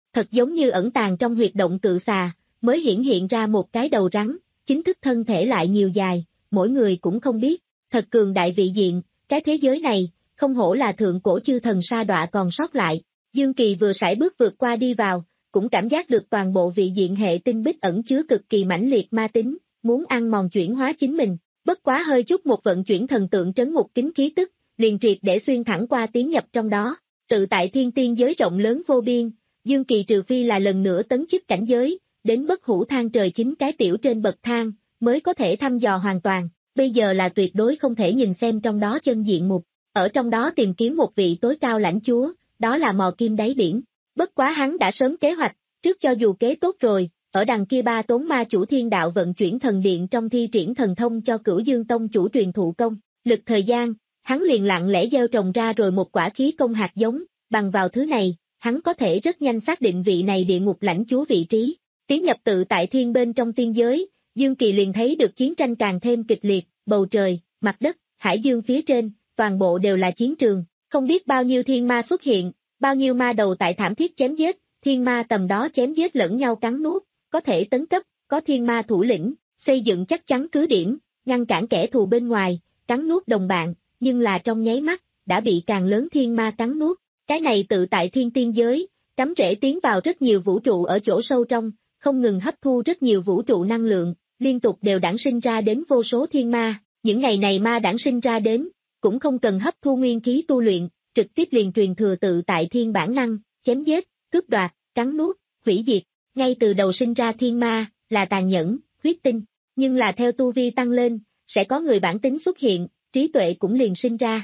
thật giống như ẩn tàng trong huyệt động cự xà, mới hiển hiện ra một cái đầu rắn, chính thức thân thể lại nhiều dài, mỗi người cũng không biết, thật cường đại vị diện, cái thế giới này, không hổ là thượng cổ chư thần sa đọa còn sót lại. Dương Kỳ vừa sải bước vượt qua đi vào, cũng cảm giác được toàn bộ vị diện hệ tinh bích ẩn chứa cực kỳ mãnh liệt ma tính, muốn ăn mòn chuyển hóa chính mình, bất quá hơi chút một vận chuyển thần tượng trấn ngục kính khí tức, liền triệt để xuyên thẳng qua tiến nhập trong đó, tự tại thiên tiên giới rộng lớn vô biên, Dương Kỳ trừ phi là lần nữa tấn chức cảnh giới, đến bất hủ thang trời chính cái tiểu trên bậc thang, mới có thể thăm dò hoàn toàn, bây giờ là tuyệt đối không thể nhìn xem trong đó chân diện mục, ở trong đó tìm kiếm một vị tối cao lãnh chúa, đó là mò kim đáy biển, bất quá hắn đã sớm kế hoạch, trước cho dù kế tốt rồi, ở đằng kia ba tốn ma chủ thiên đạo vận chuyển thần điện trong thi triển thần thông cho Cửu Dương Tông chủ truyền thụ công, lực thời gian, hắn liền lặng lẽ gieo trồng ra rồi một quả khí công hạt giống, bằng vào thứ này, hắn có thể rất nhanh xác định vị này địa ngục lãnh chúa vị trí. Tiến nhập tự tại thiên bên trong tiên giới, Dương Kỳ liền thấy được chiến tranh càng thêm kịch liệt, bầu trời, mặt đất, hải dương phía trên, toàn bộ đều là chiến trường, không biết bao nhiêu thiên ma xuất hiện, bao nhiêu ma đầu tại thảm thiết chém giết, thiên ma tầm đó chém giết lẫn nhau cắn nuốt, có thể tấn cấp, có thiên ma thủ lĩnh, xây dựng chắc chắn cứ điểm, ngăn cản kẻ thù bên ngoài, cắn nuốt đồng bạn, nhưng là trong nháy mắt, đã bị càng lớn thiên ma cắn nuốt, cái này tự tại thiên tiên giới, cắm rễ tiến vào rất nhiều vũ trụ ở chỗ sâu trong, không ngừng hấp thu rất nhiều vũ trụ năng lượng, liên tục đều đản sinh ra đến vô số thiên ma, những ngày này ma đản sinh ra đến, cũng không cần hấp thu nguyên khí tu luyện, trực tiếp liền truyền thừa tự tại thiên bản năng, chém giết, cướp đoạt, cắn nuốt, hủy diệt, ngay từ đầu sinh ra thiên ma, là tàn nhẫn, huyết tinh, nhưng là theo tu vi tăng lên, sẽ có người bản tính xuất hiện, trí tuệ cũng liền sinh ra.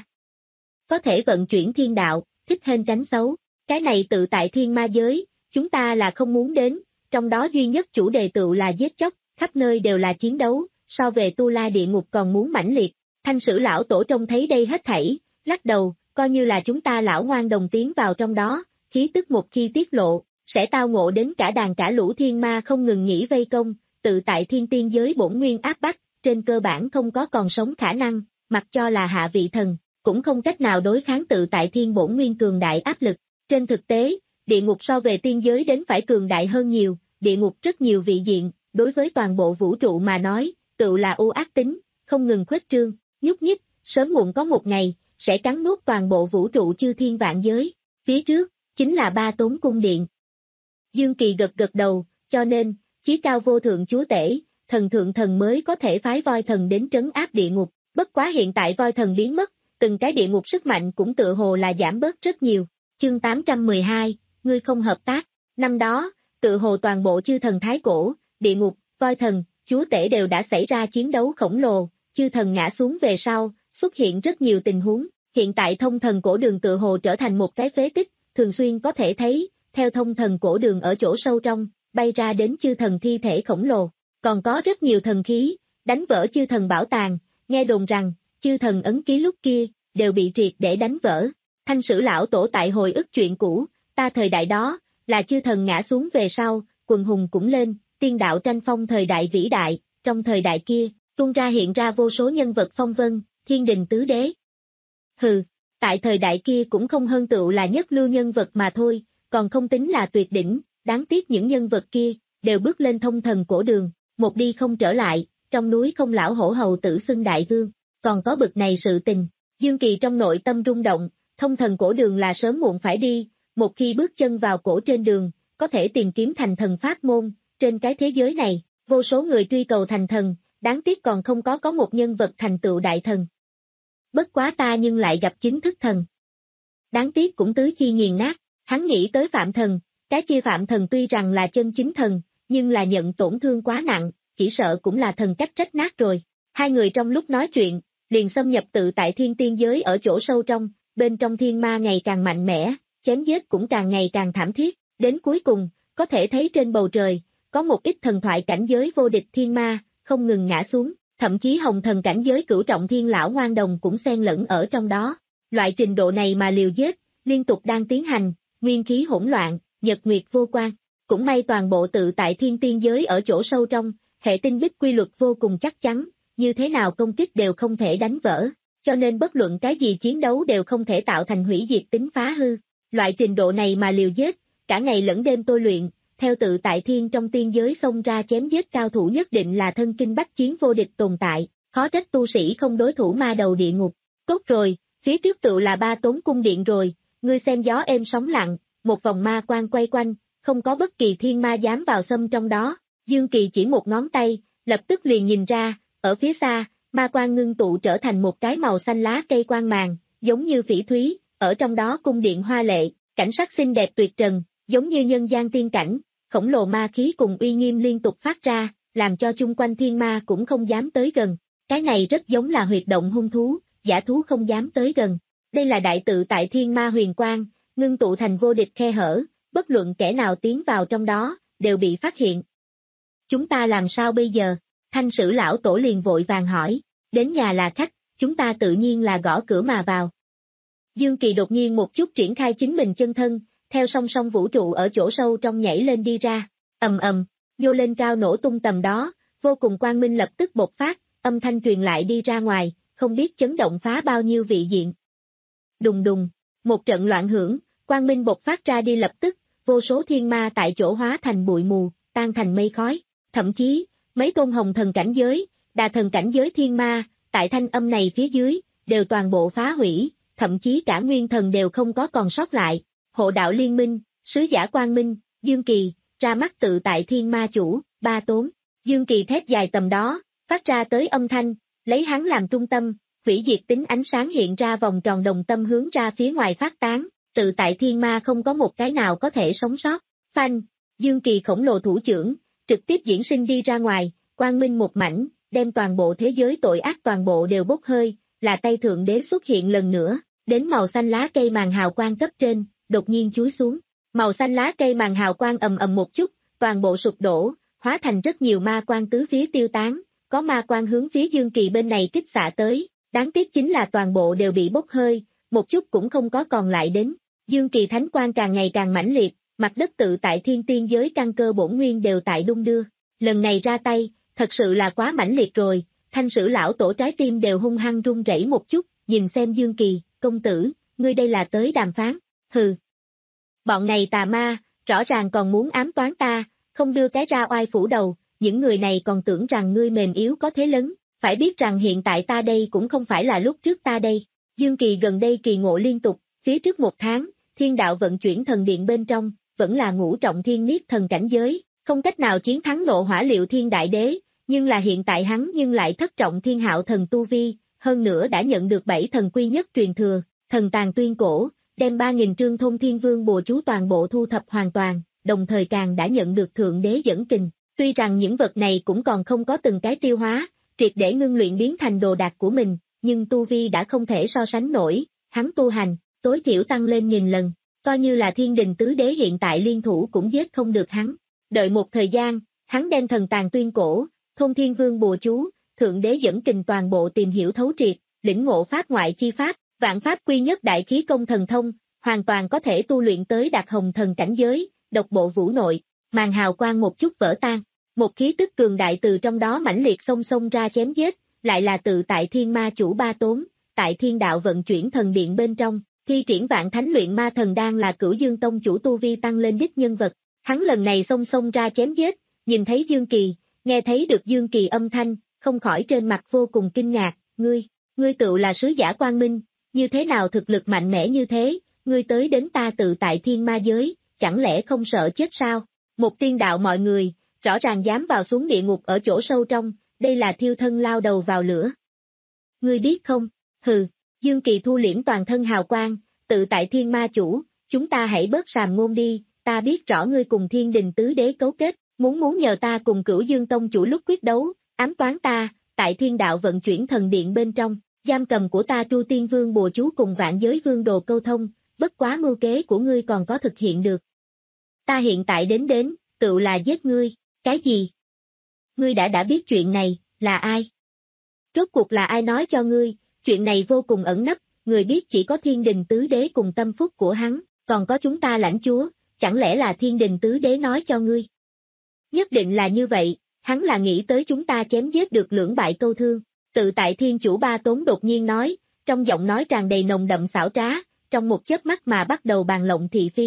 Có thể vận chuyển thiên đạo, thích hên tránh xấu, cái này tự tại thiên ma giới, chúng ta là không muốn đến, trong đó duy nhất chủ đề tựu là giết chóc, khắp nơi đều là chiến đấu, so về tu la địa ngục còn muốn mãnh liệt. Thanh Sử lão tổ trông thấy đây hết thảy, lắc đầu, coi như là chúng ta lão ngoan đồng tiến vào trong đó, khí tức một khi tiết lộ, sẽ tao ngộ đến cả đàn cả lũ thiên ma không ngừng nghỉ vây công, tự tại thiên tiên giới bổn nguyên áp bách, trên cơ bản không có còn sống khả năng, mặc cho là hạ vị thần, cũng không cách nào đối kháng tự tại thiên bổn nguyên cường đại áp lực. Trên thực tế, địa ngục so về tiên giới đến phải cường đại hơn nhiều, địa ngục rất nhiều vị diện, đối với toàn bộ vũ trụ mà nói, tự là ưu ác tính, không ngừng khuếch trương, nhúc nhích, sớm muộn có một ngày, sẽ cắn nuốt toàn bộ vũ trụ chư thiên vạn giới. Phía trước, chính là ba tốn cung điện. Dương Kỳ gật gật đầu, cho nên, chí cao vô thượng chúa tể, thần thượng thần mới có thể phái voi thần đến trấn áp địa ngục, bất quá hiện tại voi thần biến mất, từng cái địa ngục sức mạnh cũng tựa hồ là giảm bớt rất nhiều. Chương tám trăm mười hai, ngươi không hợp tác, năm đó, tự hồ toàn bộ chư thần thái cổ, địa ngục, voi thần, chúa tể đều đã xảy ra chiến đấu khổng lồ, chư thần ngã xuống về sau, xuất hiện rất nhiều tình huống, hiện tại thông thần cổ đường tự hồ trở thành một cái phế tích, thường xuyên có thể thấy, theo thông thần cổ đường ở chỗ sâu trong, bay ra đến chư thần thi thể khổng lồ, còn có rất nhiều thần khí, đánh vỡ chư thần bảo tàng, nghe đồn rằng, chư thần ấn ký lúc kia, đều bị triệt để đánh vỡ. Thanh Sử lão tổ tại hồi ức chuyện cũ, ta thời đại đó, là chư thần ngã xuống về sau, quần hùng cũng lên, tiên đạo tranh phong thời đại vĩ đại, trong thời đại kia, tung ra hiện ra vô số nhân vật phong vân, thiên đình tứ đế. Hừ, tại thời đại kia cũng không hơn tựu là nhất lưu nhân vật mà thôi, còn không tính là tuyệt đỉnh, đáng tiếc những nhân vật kia, đều bước lên thông thần cổ đường, một đi không trở lại, trong núi không lão hổ hầu tử xưng đại vương, còn có bực này sự tình. Dương Kỳ trong nội tâm rung động, thông thần cổ đường là sớm muộn phải đi, một khi bước chân vào cổ trên đường, có thể tìm kiếm thành thần pháp môn, trên cái thế giới này, vô số người truy cầu thành thần, đáng tiếc còn không có có một nhân vật thành tựu đại thần. Bất quá ta nhưng lại gặp chính thức thần. Đáng tiếc cũng tứ chi nghiền nát, hắn nghĩ tới Phạm Thần, cái kia Phạm Thần tuy rằng là chân chính thần, nhưng là nhận tổn thương quá nặng, chỉ sợ cũng là thần cách rách nát rồi. Hai người trong lúc nói chuyện, liền xâm nhập tự tại thiên tiên giới ở chỗ sâu trong, bên trong thiên ma ngày càng mạnh mẽ, chém giết cũng càng ngày càng thảm thiết, đến cuối cùng, có thể thấy trên bầu trời, có một ít thần thoại cảnh giới vô địch thiên ma, không ngừng ngã xuống, thậm chí hồng thần cảnh giới cửu trọng thiên lão ngoan đồng cũng xen lẫn ở trong đó. Loại trình độ này mà liều giết, liên tục đang tiến hành, nguyên khí hỗn loạn, nhật nguyệt vô quan. Cũng may toàn bộ tự tại thiên tiên giới ở chỗ sâu trong, hệ tinh bích quy luật vô cùng chắc chắn, như thế nào công kích đều không thể đánh vỡ, cho nên bất luận cái gì chiến đấu đều không thể tạo thành hủy diệt tính phá hư. Loại trình độ này mà liều giết, cả ngày lẫn đêm tôi luyện, theo tự tại thiên trong tiên giới xông ra chém giết cao thủ nhất định là thân kinh bách chiến vô địch tồn tại, khó trách tu sĩ không đối thủ ma đầu địa ngục. Cốt rồi, phía trước tựu là Ba Tốn cung điện rồi, ngươi xem gió êm sóng lặng, một vòng ma quang quay quanh, không có bất kỳ thiên ma dám vào xâm trong đó. Dương Kỳ chỉ một ngón tay, lập tức liền nhìn ra, ở phía xa, ma quang ngưng tụ trở thành một cái màu xanh lá cây quang màng, giống như phỉ thúy, ở trong đó cung điện hoa lệ, cảnh sắc xinh đẹp tuyệt trần, giống như nhân gian tiên cảnh, khổng lồ ma khí cùng uy nghiêm liên tục phát ra, làm cho chung quanh thiên ma cũng không dám tới gần. Cái này rất giống là huyệt động hung thú, giả thú không dám tới gần. Đây là đại tự tại thiên ma huyền quang, ngưng tụ thành vô địch khe hở, bất luận kẻ nào tiến vào trong đó, đều bị phát hiện. Chúng ta làm sao bây giờ? Thanh Sử lão tổ liền vội vàng hỏi, đến nhà là khách, chúng ta tự nhiên là gõ cửa mà vào. Dương Kỳ đột nhiên một chút triển khai chính mình chân thân, theo song song vũ trụ ở chỗ sâu trong nhảy lên đi ra, ầm ầm, nhô lên cao nổ tung tầm đó, vô cùng quang minh lập tức bộc phát, âm thanh truyền lại đi ra ngoài, không biết chấn động phá bao nhiêu vị diện. Đùng đùng, một trận loạn hưởng, quang minh bộc phát ra đi lập tức, vô số thiên ma tại chỗ hóa thành bụi mù, tan thành mây khói, thậm chí, mấy tôn hồng thần cảnh giới, đà thần cảnh giới thiên ma, tại thanh âm này phía dưới, đều toàn bộ phá hủy, thậm chí cả nguyên thần đều không có còn sót lại. Hộ đạo liên minh, sứ giả quang minh, Dương Kỳ, ra mắt tự tại thiên ma chủ, Ba Tốn. Dương Kỳ thét dài tầm đó, phát ra tới âm thanh, lấy hắn làm trung tâm, hủy diệt tính ánh sáng hiện ra vòng tròn đồng tâm hướng ra phía ngoài phát tán, tự tại thiên ma không có một cái nào có thể sống sót. Phanh, Dương Kỳ khổng lồ thủ trưởng, trực tiếp diễn sinh đi ra ngoài, quang minh một mảnh, đem toàn bộ thế giới tội ác toàn bộ đều bốc hơi, là tay thượng đế xuất hiện lần nữa, đến màu xanh lá cây màn hào quang cấp trên, đột nhiên chúi xuống. Màu xanh lá cây màn hào quang ầm ầm một chút, toàn bộ sụp đổ, hóa thành rất nhiều ma quang tứ phía tiêu tán, có ma quang hướng phía Dương Kỳ bên này kích xạ tới, đáng tiếc chính là toàn bộ đều bị bốc hơi, một chút cũng không có còn lại đến. Dương Kỳ thánh quang càng ngày càng mãnh liệt, mặt đất tự tại thiên tiên giới căn cơ bổn nguyên đều tại đung đưa. Lần này ra tay, thật sự là quá mãnh liệt rồi, Thanh Sử lão tổ trái tim đều hung hăng run rẩy một chút, nhìn xem Dương Kỳ, công tử, ngươi đây là tới đàm phán, hừ. Bọn này tà ma, rõ ràng còn muốn ám toán ta, không đưa cái ra oai phủ đầu, những người này còn tưởng rằng ngươi mềm yếu có thế lớn, phải biết rằng hiện tại ta đây cũng không phải là lúc trước ta đây. Dương Kỳ gần đây kỳ ngộ liên tục, phía trước một tháng, thiên đạo vận chuyển thần điện bên trong, vẫn là ngũ trọng thiên niết thần cảnh giới, không cách nào chiến thắng nộ hỏa liệu thiên đại đế, nhưng là hiện tại hắn nhưng lại thất trọng thiên hạo thần tu vi, hơn nữa đã nhận được bảy thần quy nhất truyền thừa, thần tàng tuyên cổ, đem ba nghìn trương thôn thiên vương bùa chú toàn bộ thu thập hoàn toàn, đồng thời càng đã nhận được thượng đế dẫn kình, tuy rằng những vật này cũng còn không có từng cái tiêu hóa, triệt để ngưng luyện biến thành đồ đạc của mình, nhưng tu vi đã không thể so sánh nổi, hắn tu hành, tối thiểu tăng lên nghìn lần, coi như là thiên đình tứ đế hiện tại liên thủ cũng giết không được hắn. Đợi một thời gian, hắn đem thần tàng tuyên cổ, thôn thiên vương bùa chú, thượng đế dẫn kình toàn bộ tìm hiểu thấu triệt, lĩnh ngộ pháp ngoại chi pháp, vạn pháp quy nhất đại khí công thần thông, hoàn toàn có thể tu luyện tới đạt hồng thần cảnh giới, độc bộ vũ nội, màn hào quang một chút vỡ tan, một khí tức cường đại từ trong đó mãnh liệt xông xông ra chém giết, lại là tự tại thiên ma chủ Ba Tốn, tại thiên đạo vận chuyển thần điện bên trong, thi triển vạn thánh luyện ma thần đang là Cửu Dương tông chủ tu vi tăng lên đích nhân vật, hắn lần này xông xông ra chém giết, nhìn thấy Dương Kỳ, nghe thấy được Dương Kỳ âm thanh, không khỏi trên mặt vô cùng kinh ngạc, ngươi, ngươi tự là sứ giả quang minh, như thế nào thực lực mạnh mẽ như thế, ngươi tới đến ta tự tại thiên ma giới, chẳng lẽ không sợ chết sao? Một tiên đạo mọi người, rõ ràng dám vào xuống địa ngục ở chỗ sâu trong, đây là thiêu thân lao đầu vào lửa. Ngươi biết không? Hừ, Dương Kỳ thu liễm toàn thân hào quang, tự tại thiên ma chủ, chúng ta hãy bớt sàm ngôn đi, ta biết rõ ngươi cùng thiên đình tứ đế cấu kết, muốn muốn nhờ ta cùng Cửu Dương tông chủ lúc quyết đấu, ám toán ta, tại thiên đạo vận chuyển thần điện bên trong, giam cầm của ta Tru Tiên Vương bùa chú cùng vạn giới vương đồ câu thông, bất quá mưu kế của ngươi còn có thực hiện được. Ta hiện tại đến đến, tự là giết ngươi, cái gì? Ngươi đã đã biết chuyện này, là ai? Rốt cuộc là ai nói cho ngươi, chuyện này vô cùng ẩn nấp, người biết chỉ có thiên đình tứ đế cùng tâm phúc của hắn, còn có chúng ta lãnh chúa, chẳng lẽ là thiên đình tứ đế nói cho ngươi? Nhất định là như vậy, hắn là nghĩ tới chúng ta chém giết được lưỡng bại câu thương, tự tại thiên chủ Ba Tốn đột nhiên nói, trong giọng nói tràn đầy nồng đậm xảo trá, trong một chớp mắt mà bắt đầu bàn lộng thị phi,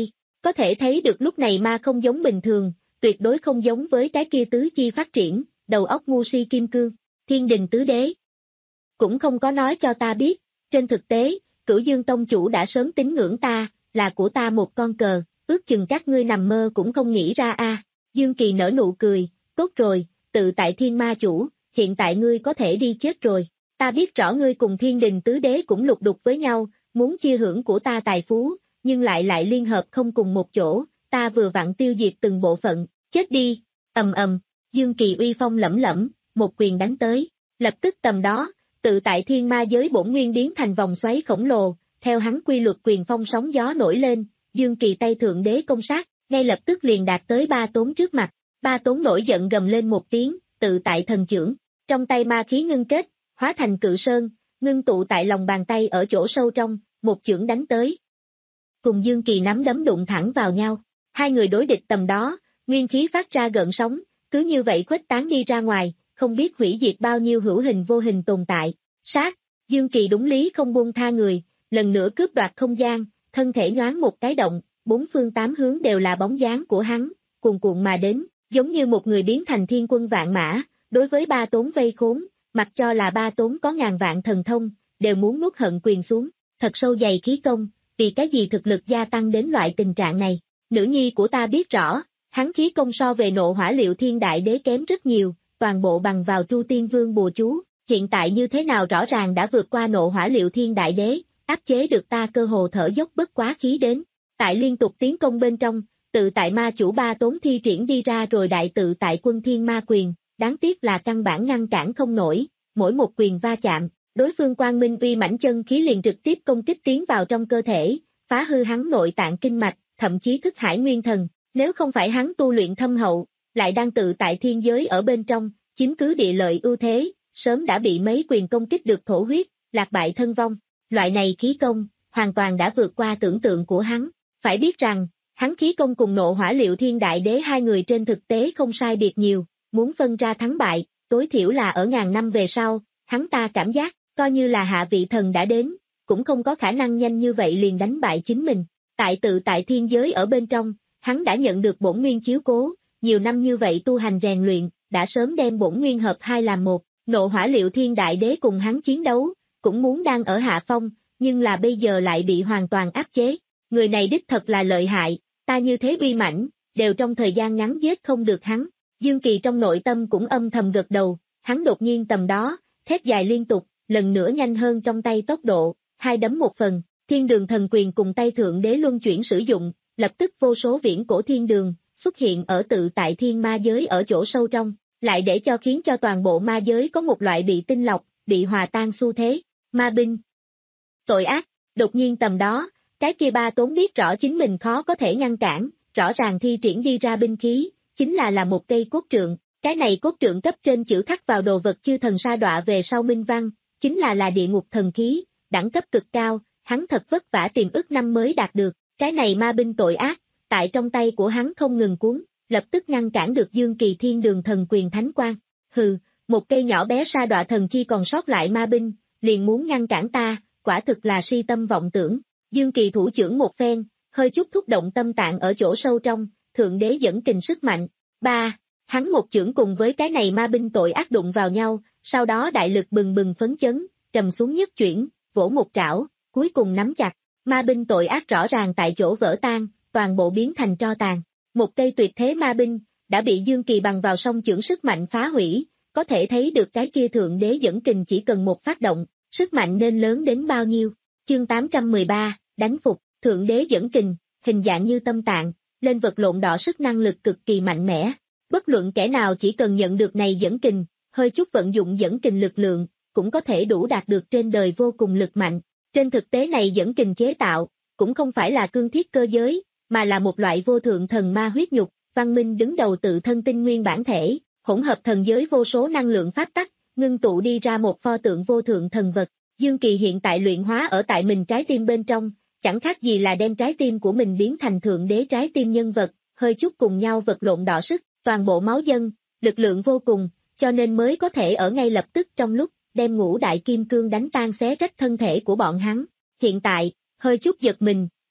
Có thể thấy được lúc này ma không giống bình thường, tuyệt đối không giống với cái kia tứ chi phát triển, đầu óc ngu si kim cương, thiên đình tứ đế. Cũng không có nói cho ta biết, trên thực tế, Cửu Dương Tông chủ đã sớm tín ngưỡng ta, là của ta một con cờ, ước chừng các ngươi nằm mơ cũng không nghĩ ra a. Dương Kỳ nở nụ cười, tốt rồi, tự tại thiên ma chủ, hiện tại ngươi có thể đi chết rồi, ta biết rõ ngươi cùng thiên đình tứ đế cũng lục đục với nhau, muốn chia hưởng của ta tài phú, nhưng lại lại liên hợp không cùng một chỗ, ta vừa vặn tiêu diệt từng bộ phận, chết đi, ầm ầm, Dương Kỳ uy phong lẫm lẫm, một quyền đánh tới, lập tức tầm đó, tự tại thiên ma giới bổn nguyên biến thành vòng xoáy khổng lồ, theo hắn quy luật quyền phong sóng gió nổi lên, Dương Kỳ tay thượng đế công sát, ngay lập tức liền đạt tới ba tốn trước mặt, ba tốn nổi giận gầm lên một tiếng, tự tại thần chưởng, trong tay ma khí ngưng kết, hóa thành cự sơn, ngưng tụ tại lòng bàn tay ở chỗ sâu trong, một chưởng đánh tới. Cùng Dương Kỳ nắm đấm đụng thẳng vào nhau, hai người đối địch tầm đó, nguyên khí phát ra gợn sóng, cứ như vậy khuếch tán đi ra ngoài, không biết hủy diệt bao nhiêu hữu hình vô hình tồn tại. Sát, Dương Kỳ đúng lý không buông tha người, lần nữa cướp đoạt không gian, thân thể nhoáng một cái động, bốn phương tám hướng đều là bóng dáng của hắn, cuồn cuộn mà đến, giống như một người biến thành thiên quân vạn mã, đối với ba tốn vây khốn, mặc cho là ba tốn có ngàn vạn thần thông, đều muốn nuốt hận quyền xuống, thật sâu dày khí công, vì cái gì thực lực gia tăng đến loại tình trạng này, nữ nhi của ta biết rõ, hắn khí công so về nộ hỏa liệu thiên đại đế kém rất nhiều, toàn bộ bằng vào Tru Tiên Vương bùa chú, hiện tại như thế nào rõ ràng đã vượt qua nộ hỏa liệu thiên đại đế, áp chế được ta cơ hồ thở dốc bất quá khí đến, tại liên tục tiến công bên trong, tự tại ma chủ ba tốn thi triển đi ra rồi đại tự tại quân thiên ma quyền, đáng tiếc là căn bản ngăn cản không nổi, mỗi một quyền va chạm, đối phương quang minh uy mãnh chân khí liền trực tiếp công kích tiến vào trong cơ thể, phá hư hắn nội tạng kinh mạch, thậm chí thức hải nguyên thần, nếu không phải hắn tu luyện thâm hậu, lại đang tự tại thiên giới ở bên trong, chiếm cứ địa lợi ưu thế, sớm đã bị mấy quyền công kích được thổ huyết, lạc bại thân vong, loại này khí công, hoàn toàn đã vượt qua tưởng tượng của hắn, phải biết rằng, hắn khí công cùng nộ hỏa liệu thiên đại đế hai người trên thực tế không sai biệt nhiều, muốn phân ra thắng bại, tối thiểu là ở ngàn năm về sau, hắn ta cảm giác, coi như là hạ vị thần đã đến, cũng không có khả năng nhanh như vậy liền đánh bại chính mình, tại tự tại thiên giới ở bên trong, hắn đã nhận được bổn nguyên chiếu cố, nhiều năm như vậy tu hành rèn luyện, đã sớm đem bổn nguyên hợp hai làm một, nộ hỏa liệu thiên đại đế cùng hắn chiến đấu, cũng muốn đang ở hạ phong, nhưng là bây giờ lại bị hoàn toàn áp chế, người này đích thật là lợi hại, ta như thế uy mãnh, đều trong thời gian ngắn giết không được hắn, Dương Kỳ trong nội tâm cũng âm thầm gật đầu, hắn đột nhiên tầm đó, thét dài liên tục, lần nữa nhanh hơn trong tay tốc độ, hai đấm một phần, thiên đường thần quyền cùng tay thượng đế luân chuyển sử dụng, lập tức vô số viễn cổ thiên đường, xuất hiện ở tự tại thiên ma giới ở chỗ sâu trong, lại để cho khiến cho toàn bộ ma giới có một loại bị tinh lọc, bị hòa tan xu thế, ma binh. Tội ác, đột nhiên tầm đó, cái kia ba tốn biết rõ chính mình khó có thể ngăn cản, rõ ràng thi triển đi ra binh khí, chính là là một cây cốt trượng, cái này cốt trượng cấp trên chữ khắc vào đồ vật chư thần sa đọa về sau minh văn, chính là là địa ngục thần khí, đẳng cấp cực cao, hắn thật vất vả tìm ức năm mới đạt được, cái này ma binh tội ác, tại trong tay của hắn không ngừng cuốn, lập tức ngăn cản được Dương Kỳ thiên đường thần quyền thánh quang, hừ, một cây nhỏ bé sa đọa thần chi còn sót lại ma binh, liền muốn ngăn cản ta, quả thực là si tâm vọng tưởng, Dương Kỳ thủ trưởng một phen, hơi chút thúc động tâm tạng ở chỗ sâu trong, thượng đế dẫn kình sức mạnh, ba, hắn một chưởng cùng với cái này ma binh tội ác đụng vào nhau, sau đó đại lực bừng bừng phấn chấn, trầm xuống nhất chuyển, vỗ một trảo, cuối cùng nắm chặt, ma binh tội ác rõ ràng tại chỗ vỡ tan, toàn bộ biến thành tro tàn, một cây tuyệt thế ma binh, đã bị Dương Kỳ bằng vào song chưởng sức mạnh phá hủy, có thể thấy được cái kia thượng đế dẫn kình chỉ cần một phát động, sức mạnh nên lớn đến bao nhiêu, chương tám trăm mười ba, đánh phục, thượng đế dẫn kình, hình dạng như tâm tạng, lên vật lộn đỏ sức năng lực cực kỳ mạnh mẽ, bất luận kẻ nào chỉ cần nhận được này dẫn kình, hơi chút vận dụng dẫn kình lực lượng, cũng có thể đủ đạt được trên đời vô cùng lực mạnh, trên thực tế này dẫn kình chế tạo, cũng không phải là cương thiết cơ giới, mà là một loại vô thượng thần ma huyết nhục, văn minh đứng đầu tự thân tinh nguyên bản thể, hỗn hợp thần giới vô số năng lượng pháp tắc, ngưng tụ đi ra một pho tượng vô thượng thần vật. Dương Kỳ hiện tại luyện hóa ở tại mình trái tim bên trong, chẳng khác gì là đem trái tim của mình biến thành thượng đế trái tim nhân vật, hơi chút cùng nhau vật lộn đỏ sức, toàn bộ máu dân, lực lượng vô cùng, cho nên mới có thể ở ngay lập tức trong lúc đem ngũ đại kim cương đánh tan xé rách thân thể của bọn hắn. Hiện tại, hơi chút giật mình,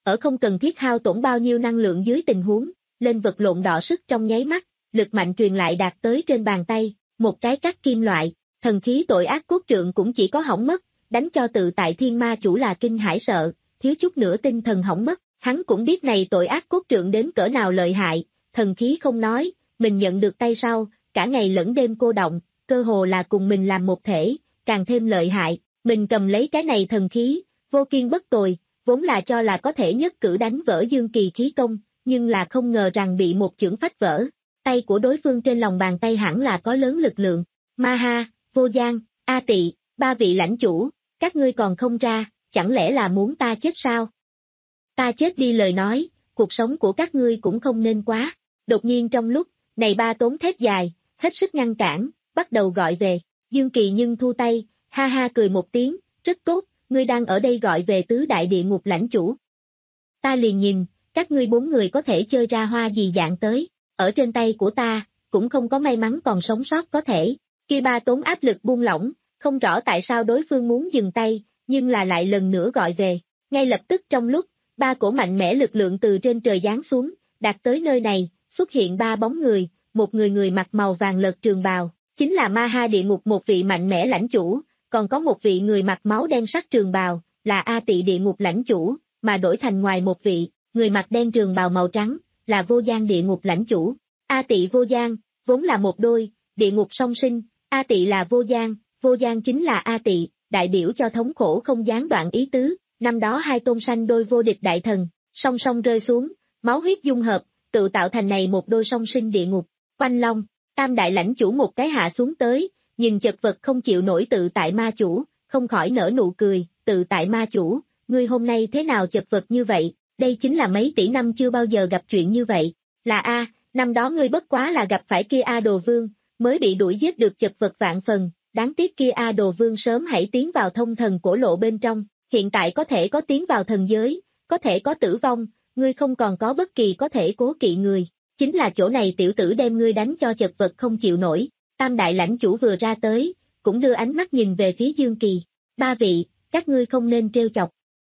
ở không cần thiết hao tổn bao nhiêu năng lượng dưới tình huống, lên vật lộn đọ sức trong nháy mắt, lực mạnh truyền lại đạt tới trên bàn tay, một cái cắt kim loại, thần khí tội ác cốt trượng cũng chỉ có hỏng mất, đánh cho tự tại thiên ma chủ là kinh hãi sợ, thiếu chút nữa tinh thần hỏng mất, hắn cũng biết này tội ác cốt trượng đến cỡ nào lợi hại, thần khí không nói, mình nhận được tay sau, cả ngày lẫn đêm cô động, cơ hồ là cùng mình làm một thể, càng thêm lợi hại, mình cầm lấy cái này thần khí, vô kiên bất tồi, vốn là cho là có thể nhất cử đánh vỡ Dương Kỳ khí công, nhưng là không ngờ rằng bị một chưởng phách vỡ, tay của đối phương trên lòng bàn tay hẳn là có lớn lực lượng, Ma Ha, Vô Gian, A Tị, ba vị lãnh chủ, các ngươi còn không ra, chẳng lẽ là muốn ta chết sao? Ta chết đi lời nói, cuộc sống của các ngươi cũng không nên quá, đột nhiên trong lúc, này ba tốn thét dài, hết sức ngăn cản, bắt đầu gọi về, Dương Kỳ nhưng thu tay, ha ha cười một tiếng, rất tốt, ngươi đang ở đây gọi về tứ đại địa ngục lãnh chủ. Ta liền nhìn, các ngươi bốn người có thể chơi ra hoa gì dạng tới, ở trên tay của ta, cũng không có may mắn còn sống sót có thể, kia ba tốn áp lực buông lỏng, không rõ tại sao đối phương muốn dừng tay, nhưng là lại lần nữa gọi về, ngay lập tức trong lúc, ba cổ mạnh mẽ lực lượng từ trên trời giáng xuống, đạt tới nơi này, xuất hiện ba bóng người, một người người mặc màu vàng lợt trường bào, chính là Ma Ha địa ngục một vị mạnh mẽ lãnh chủ, còn có một vị người mặc máu đen sắc trường bào, là A Tị địa ngục lãnh chủ, mà đổi thành ngoài một vị, người mặc đen trường bào màu trắng, là Vô Gian địa ngục lãnh chủ. A Tị Vô Gian, vốn là một đôi, địa ngục song sinh, A Tị là Vô Gian, Vô Gian chính là A Tị, đại biểu cho thống khổ không gián đoạn ý tứ, năm đó hai tôn sanh đôi vô địch đại thần, song song rơi xuống, máu huyết dung hợp, tự tạo thành này một đôi song sinh địa ngục, Oanh Long, tam đại lãnh chủ một cái hạ xuống tới, nhìn chật vật không chịu nổi tự tại ma chủ, không khỏi nở nụ cười, tự tại ma chủ, ngươi hôm nay thế nào chật vật như vậy, đây chính là mấy tỷ năm chưa bao giờ gặp chuyện như vậy, là A, năm đó ngươi bất quá là gặp phải kia A Đồ Vương, mới bị đuổi giết được chật vật vạn phần, đáng tiếc kia A Đồ Vương sớm hãy tiến vào thông thần cổ lộ bên trong, hiện tại có thể có tiến vào thần giới, có thể có tử vong, ngươi không còn có bất kỳ có thể cố kỵ người, chính là chỗ này tiểu tử đem ngươi đánh cho chật vật không chịu nổi, tam đại lãnh chủ vừa ra tới, cũng đưa ánh mắt nhìn về phía Dương Kỳ, ba vị, các ngươi không nên trêu chọc.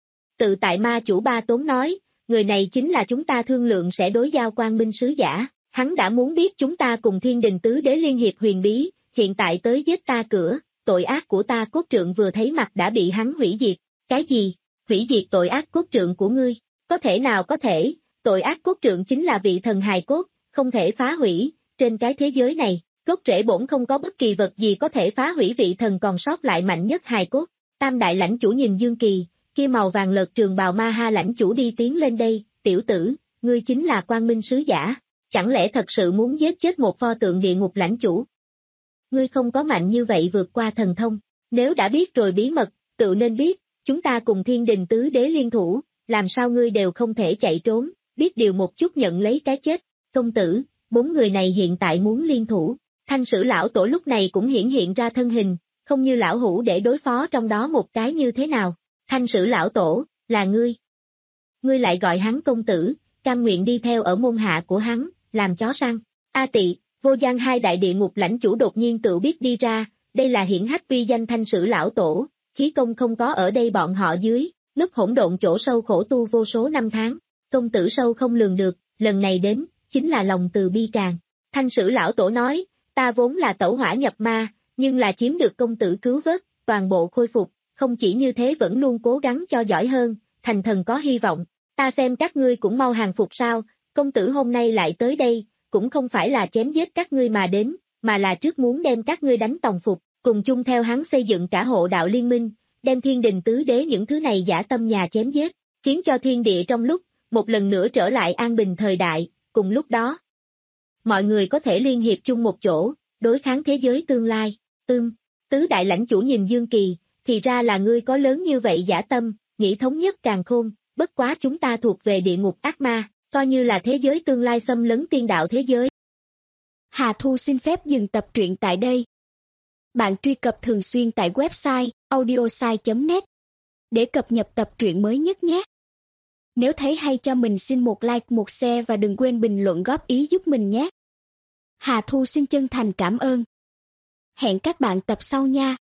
Tự tại ma chủ Ba Tốn nói, người này chính là chúng ta thương lượng sẽ đối giao quang minh sứ giả, hắn đã muốn biết chúng ta cùng thiên đình tứ đế liên hiệp huyền bí, hiện tại tới giết ta cửa, tội ác của ta cốt trượng vừa thấy mặt đã bị hắn hủy diệt, cái gì, hủy diệt tội ác cốt trượng của ngươi, có thể nào có thể, tội ác cốt trượng chính là vị thần hài cốt, không thể phá hủy, trên cái thế giới này, cốt rễ bổn không có bất kỳ vật gì có thể phá hủy vị thần còn sót lại mạnh nhất hài cốt, tam đại lãnh chủ nhìn Dương Kỳ, kia màu vàng lợt trường bào Ma Ha lãnh chủ đi tiến lên đây, tiểu tử, ngươi chính là quang minh sứ giả, chẳng lẽ thật sự muốn giết chết một pho tượng địa ngục lãnh chủ? Ngươi không có mạnh như vậy vượt qua thần thông, nếu đã biết rồi bí mật, tự nên biết, chúng ta cùng thiên đình tứ đế liên thủ, làm sao ngươi đều không thể chạy trốn, biết điều một chút nhận lấy cái chết, công tử, bốn người này hiện tại muốn liên thủ, Thanh Sử lão tổ lúc này cũng hiển hiện ra thân hình, không như lão hủ để đối phó trong đó một cái như thế nào, Thanh Sử lão tổ, là ngươi. Ngươi lại gọi hắn công tử, cam nguyện đi theo ở môn hạ của hắn, làm chó săn, A Tị, Vô Gian hai đại địa ngục lãnh chủ đột nhiên tự biết đi ra, đây là hiển hách uy danh Thanh Sử lão tổ, khí công không có ở đây bọn họ dưới, lúc hỗn độn chỗ sâu khổ tu vô số năm tháng, công tử sâu không lường được, lần này đến, chính là lòng từ bi tràn. Thanh Sử lão tổ nói, ta vốn là tẩu hỏa nhập ma, nhưng là chiếm được công tử cứu vớt, toàn bộ khôi phục, không chỉ như thế vẫn luôn cố gắng cho giỏi hơn, thành thần có hy vọng, ta xem các ngươi cũng mau hàng phục sao, công tử hôm nay lại tới đây, cũng không phải là chém giết các ngươi mà đến, mà là trước muốn đem các ngươi đánh tòng phục, cùng chung theo hắn xây dựng cả hộ đạo liên minh, đem thiên đình tứ đế những thứ này giả tâm nhà chém giết, khiến cho thiên địa trong lúc, một lần nữa trở lại an bình thời đại, cùng lúc đó. Mọi người có thể liên hiệp chung một chỗ, đối kháng thế giới tương lai, ưm, tứ đại lãnh chủ nhìn Dương Kỳ, thì ra là ngươi có lớn như vậy giả tâm, nghĩ thống nhất càng khôn, bất quá chúng ta thuộc về địa ngục ác ma, coi như là thế giới tương lai xâm lấn tiên đạo thế giới. Hà Thu xin phép dừng tập truyện tại đây. Bạn truy cập thường xuyên tại website audiosai chấm net để cập nhật tập truyện mới nhất nhé. Nếu thấy hay cho mình xin một like, một share và đừng quên bình luận góp ý giúp mình nhé. Hà Thu xin chân thành cảm ơn. Hẹn các bạn tập sau nha.